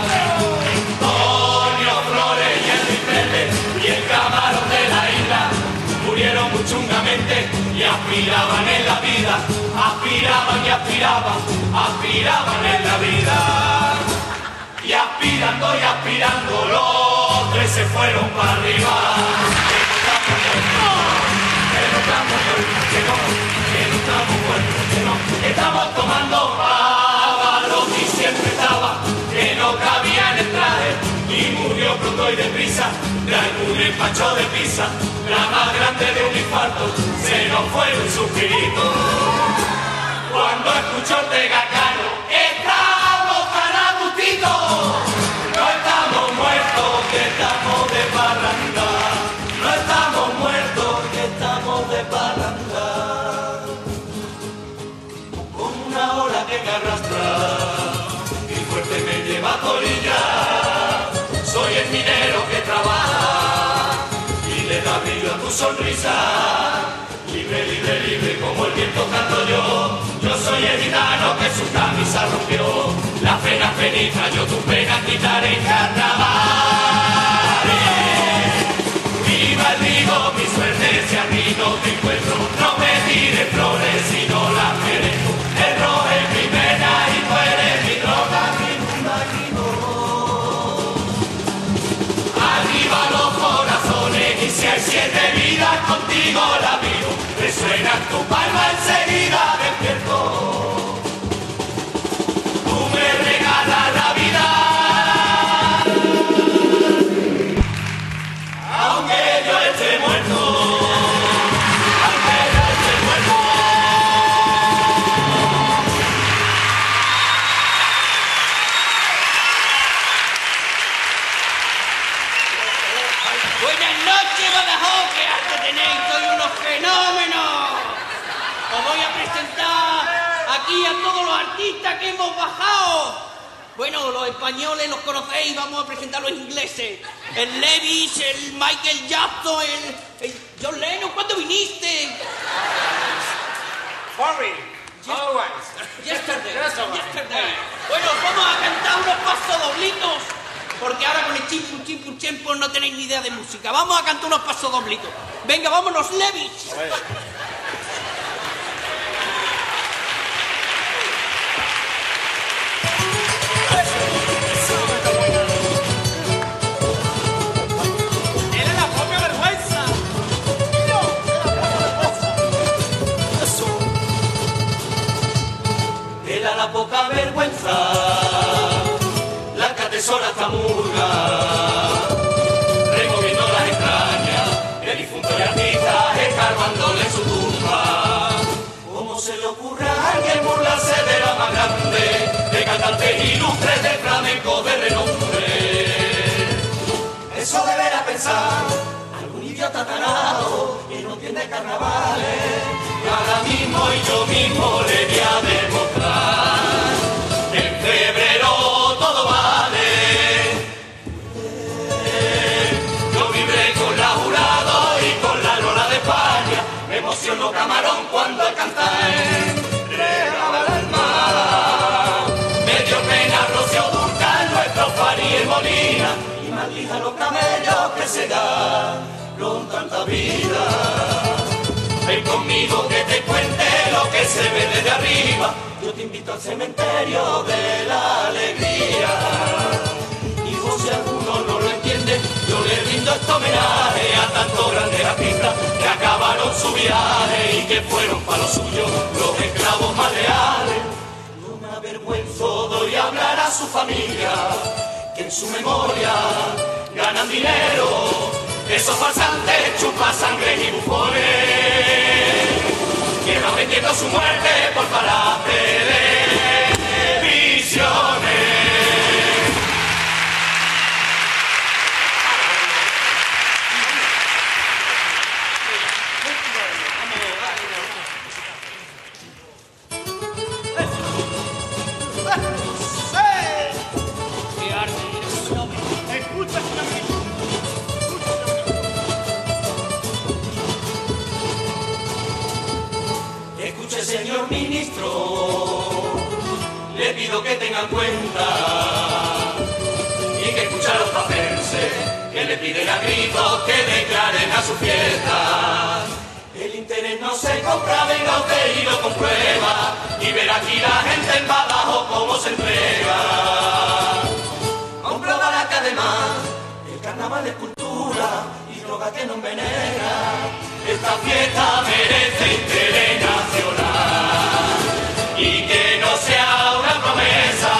Antonio Flores y el Ripete y el camarón de la isla murieron muy chungamente y aspiraban en la vida, aspiraban y aspiraban, aspiraban en la vida. Y aspirando y aspirando los tres se fueron para arriba. Que no estamos muertos, que no, que no estamos muertos, que no. Estamos tomando bávaro y siempre estaba, que no cabía en el traje y murió pronto y deprisa. Trae un despacho de pizza, la más grande de un infarto, se nos fue un suspirito. Cuando escuchó Ortega Cano, estamos tan a gustito. No estamos muertos, que estamos de parranda. No estamos muertos, que estamos de parranda. Con una ola que me arrastra y fuerte me lleva a orilla. Soy el minero que trabaja y le da brillo a tu sonrisa. Libre, libre, libre como el viento canto yo. Yo soy el gitano que su camisa rompió. La pena peniza, yo tu pena quitaré en carnaval. Viva el Rigo, mi suerte se arrino, te encuentro. No me tires flores si no las merezco. El rojo es mi pena y tú eres mi droga, mi imagino. Arriba los corazones y si hay siete vidas contigo la vivo. Resuena tu palma enseguida despierto. Tú me regalas la vida, aunque yo esté muerto, aunque yo esté muerto. Buenas noches, Badajoz, que arte tenéis, soy unos fenómenos. Os voy a presentar aquí a todos los artistas que hemos bajado. Bueno, los españoles los conocéis, vamos a presentar los ingleses. El Levis, el Michael Jackson, el, el John Lennon. ¿Cuándo viniste? Sorry, always. Yesterday. Yesterday. Yesterday. Bueno, vamos a cantar unos pasodoblitos, porque ahora con el chimpu, chimpu, chimpu no tenéis ni idea de música. Vamos a cantar unos pasodoblitos. Venga, vámonos, Levis. Era la poca vergüenza. Era la poca vergüenza, la que atesora esta murga, removiendo las entrañas del difunto y artista, escarbándole su tumba. ¿Cómo se le ocurre a alguien burlarse de la más grande, de cantantes ilustres, de flamenco de renombre? Eso deberá pensar algún idiota tarado que no entiende carnavales. Y ahora mismo y yo mismo le voy a demostrar que en febrero todo vale. Yo vibré con la Jurado y con la Lola de España. Me emocionó Camarón cuando al cantar regaba el alma. Me dio pena Rocío Dúrcal, nuestro Farid Molina. Y maldija los camellos que se dan con tanta vida. Ven conmigo que te cuente lo que se ve desde arriba. Yo te invito al cementerio de la alegría. Y por si alguno no lo entiende, yo le rindo este homenaje a tantos grandes artistas que acabaron su viaje y que fueron para lo suyo los esclavos más leales. No me avergüenzo, doy a hablar a su familia, que en su memoria ganan dinero. Esos farsantes chupan sangre y bufones, que van vendiendo su muerte por palas de televisiones. ministro, le pido que tengan cuenta y que escuchen los papenses que le piden a gritos que declaren a su fiesta. El interés no se compra, venga usted y lo comprueba y verá aquí la gente en Badajoz cómo se entrega. Comprobará que además el carnaval es cultura y droga que no envenena. Esta fiesta merece interés nacional y que no sea una promesa.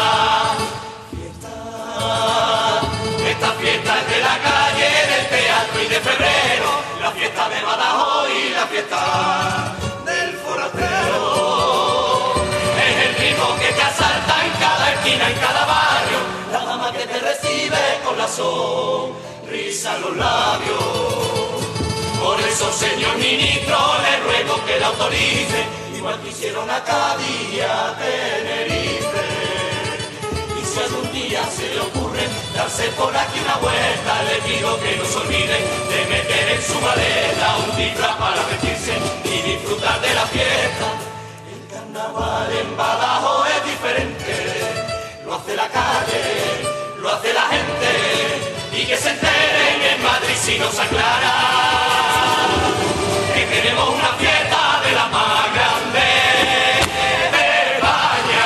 Fiesta, esta fiesta es de la calle, del teatro y de febrero, la fiesta de Badajoz y la fiesta del forastero. Es el ritmo que te asalta en cada esquina, en cada barrio, la dama que te recibe con la sonrisa en los labios. Por eso, señor ministro, le ruego que la autorice, igual que hicieron a Cádiz y a Tenerife. Y si algún día se le ocurre darse por aquí una vuelta, le pido que no se olviden de meter en su maleta un disfraz para vestirse y disfrutar de la fiesta. El carnaval en Badajoz es diferente, lo hace la calle, lo hace la gente, y que se enteren en Madrid si no se aclara que tenemos una fiesta de la más grande de España.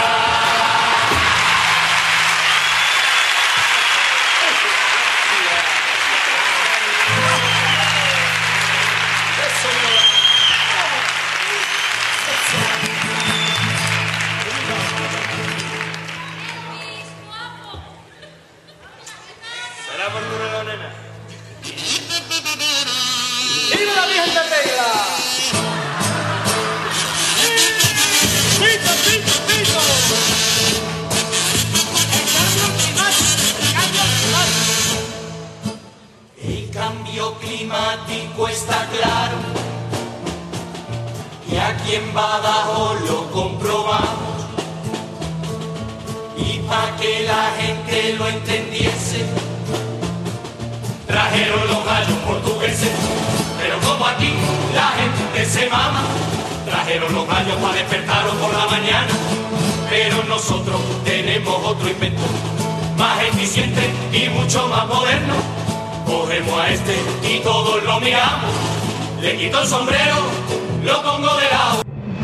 Será por tu reloj, nena. ¡Viva la Virgen de Regla! ¡Pito, pito, pito! El cambio climático está claro y aquí en Badajoz lo comprobamos. Y para que la gente lo entendiese, trajeron los gallos portugueses. Pero como aquí la gente se mama, trajeron los gallos para despertaros por la mañana. Pero nosotros tenemos otro invento, más eficiente y mucho más moderno. Cogemos a este y todos lo miramos, le quito el sombrero, lo pongo de lado.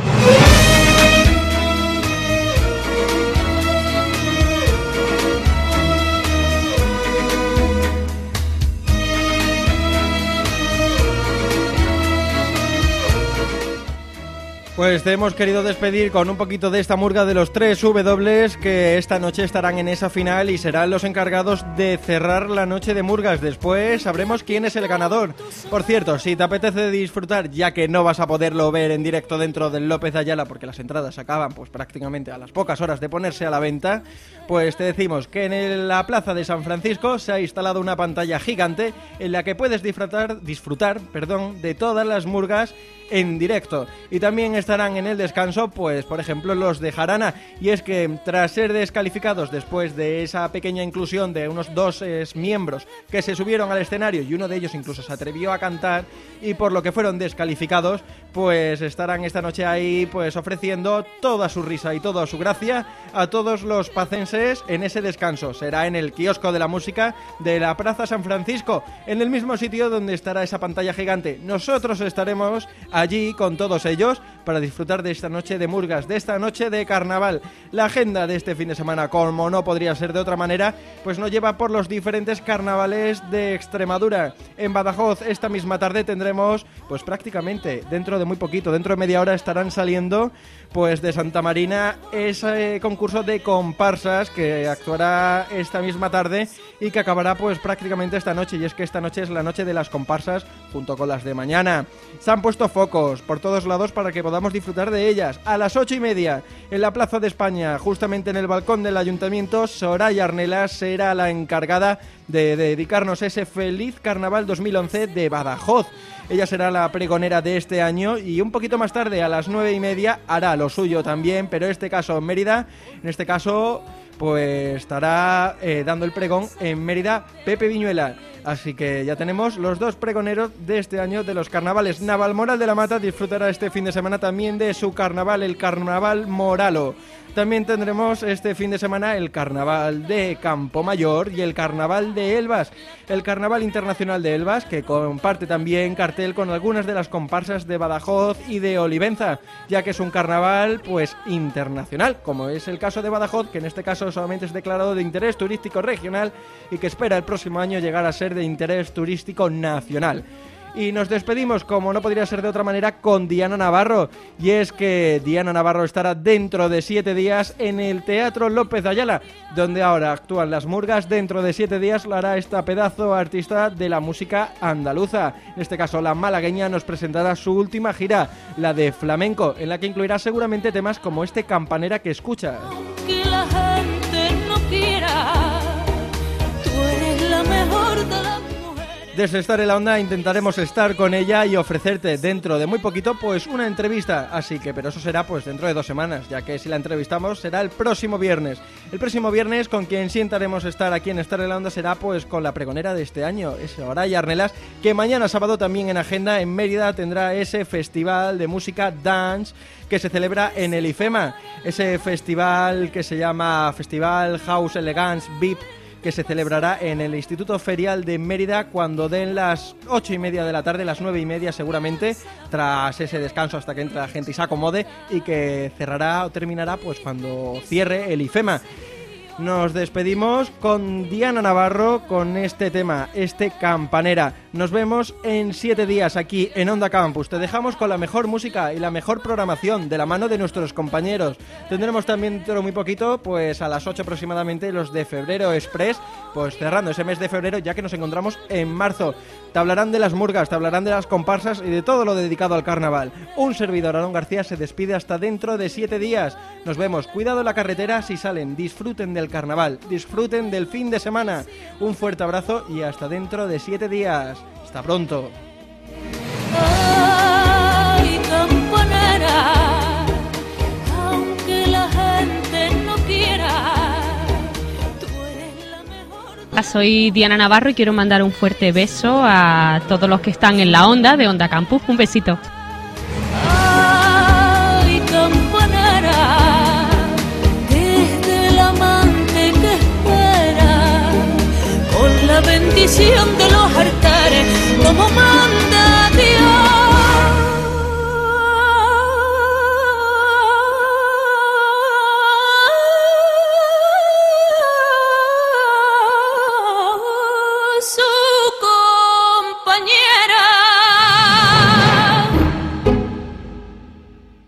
Pues te hemos querido despedir con un poquito de esta murga de los tres W que esta noche estarán en esa final y serán los encargados de cerrar la noche de murgas. Después sabremos quién es el ganador. Por cierto, si te apetece disfrutar, ya que no vas a poderlo ver en directo dentro del López Ayala porque las entradas acaban pues prácticamente a las pocas horas de ponerse a la venta, pues te decimos que en el- la plaza de San Francisco se ha instalado una pantalla gigante en la que puedes disfrutar, disfrutar, perdón, de todas las murgas en directo. Y también estarán en el descanso, pues por ejemplo los de Jarana, y es que tras ser descalificados después de esa pequeña inclusión de unos dos eh, miembros que se subieron al escenario y uno de ellos incluso se atrevió a cantar y por lo que fueron descalificados, pues estarán esta noche ahí pues ofreciendo toda su risa y toda su gracia a todos los pacenses en ese descanso. Será en el kiosco de la música de la Plaza San Francisco, en el mismo sitio donde estará esa pantalla gigante. Nosotros estaremos allí con todos ellos para disfrutar de esta noche de murgas, de esta noche de carnaval. La agenda de este fin de semana, como no podría ser de otra manera, pues nos lleva por los diferentes carnavales de Extremadura. En Badajoz esta misma tarde tendremos, pues prácticamente dentro de muy poquito, dentro de media hora estarán saliendo pues de Santa Marina ese concurso de comparsas que actuará esta misma tarde y que acabará pues prácticamente esta noche, y es que esta noche es la noche de las comparsas junto con las de mañana. Se han puesto focos por todos lados para que podamos disfrutar de ellas. A las ocho y media en la Plaza de España, justamente en el balcón del Ayuntamiento, Soraya Arnelas será la encargada de dedicarnos ese feliz Carnaval dos mil once de Badajoz. Ella será la pregonera de este año y un poquito más tarde, a las nueve y media, hará lo suyo también, pero en este caso en Mérida, en este caso pues estará eh, dando el pregón en Mérida Pepe Viñuela. Así que ya tenemos los dos pregoneros de este año de los carnavales. Navalmoral de la Mata disfrutará este fin de semana también de su carnaval, el Carnaval Moralo. También tendremos este fin de semana el Carnaval de Campomayor y el Carnaval de Elvas, el Carnaval Internacional de Elvas, que comparte también cartel con algunas de las comparsas de Badajoz y de Olivenza, ya que es un carnaval pues internacional, como es el caso de Badajoz, que en este caso solamente es declarado de interés turístico regional y que espera el próximo año llegar a ser de interés turístico nacional. Y nos despedimos, como no podría ser de otra manera, con Diana Navarro. Y es que Diana Navarro estará dentro de siete días en el Teatro López Ayala, donde ahora actúan las murgas. Dentro de siete días lo hará esta pedazo artista de la música andaluza. En este caso, la malagueña nos presentará su última gira, la de flamenco, en la que incluirá seguramente temas como este Campanera que escuchas. Que la gente no quiera, tú eres la mejor de las mujeres. Desde Estar en la Onda intentaremos estar con ella y ofrecerte dentro de muy poquito pues una entrevista, así que pero eso será pues dentro de dos semanas, ya que si la entrevistamos será el próximo viernes. El próximo viernes con quien sí intentaremos estar aquí en Estar en la Onda será pues con la pregonera de este año, es Soraya Arnelas, que mañana sábado también en agenda en Mérida tendrá ese festival de música dance que se celebra en el IFEMA, ese festival que se llama Festival House Elegance V I P, que se celebrará en el Instituto Ferial de Mérida cuando den las ocho y media de la tarde, las nueve y media seguramente, tras ese descanso hasta que entre la gente y se acomode, y que cerrará o terminará pues cuando cierre el IFEMA. Nos despedimos con Diana Navarro con este tema, este Campanera. Nos vemos en siete días aquí en Onda Campus. Te dejamos con la mejor música y la mejor programación de la mano de nuestros compañeros. Tendremos también dentro de muy poquito, pues a las ocho aproximadamente, los de Febrero Express, pues cerrando ese mes de febrero ya que nos encontramos en marzo. Te hablarán de las murgas, te hablarán de las comparsas y de todo lo dedicado al carnaval. Un servidor, Aarón García, se despide hasta dentro de siete días. Nos vemos. Cuidado en la carretera si salen. Disfruten del carnaval. Disfruten del fin de semana. Un fuerte abrazo y hasta dentro de siete días. Hasta pronto. Ay, campanera, aunque la gente no quiera. Soy Diana Navarro y quiero mandar un fuerte beso a todos los que están en la onda de Onda Campus. Un besito. Ay, campanera, desde el amante que espera, con la bendición de los altares, como manda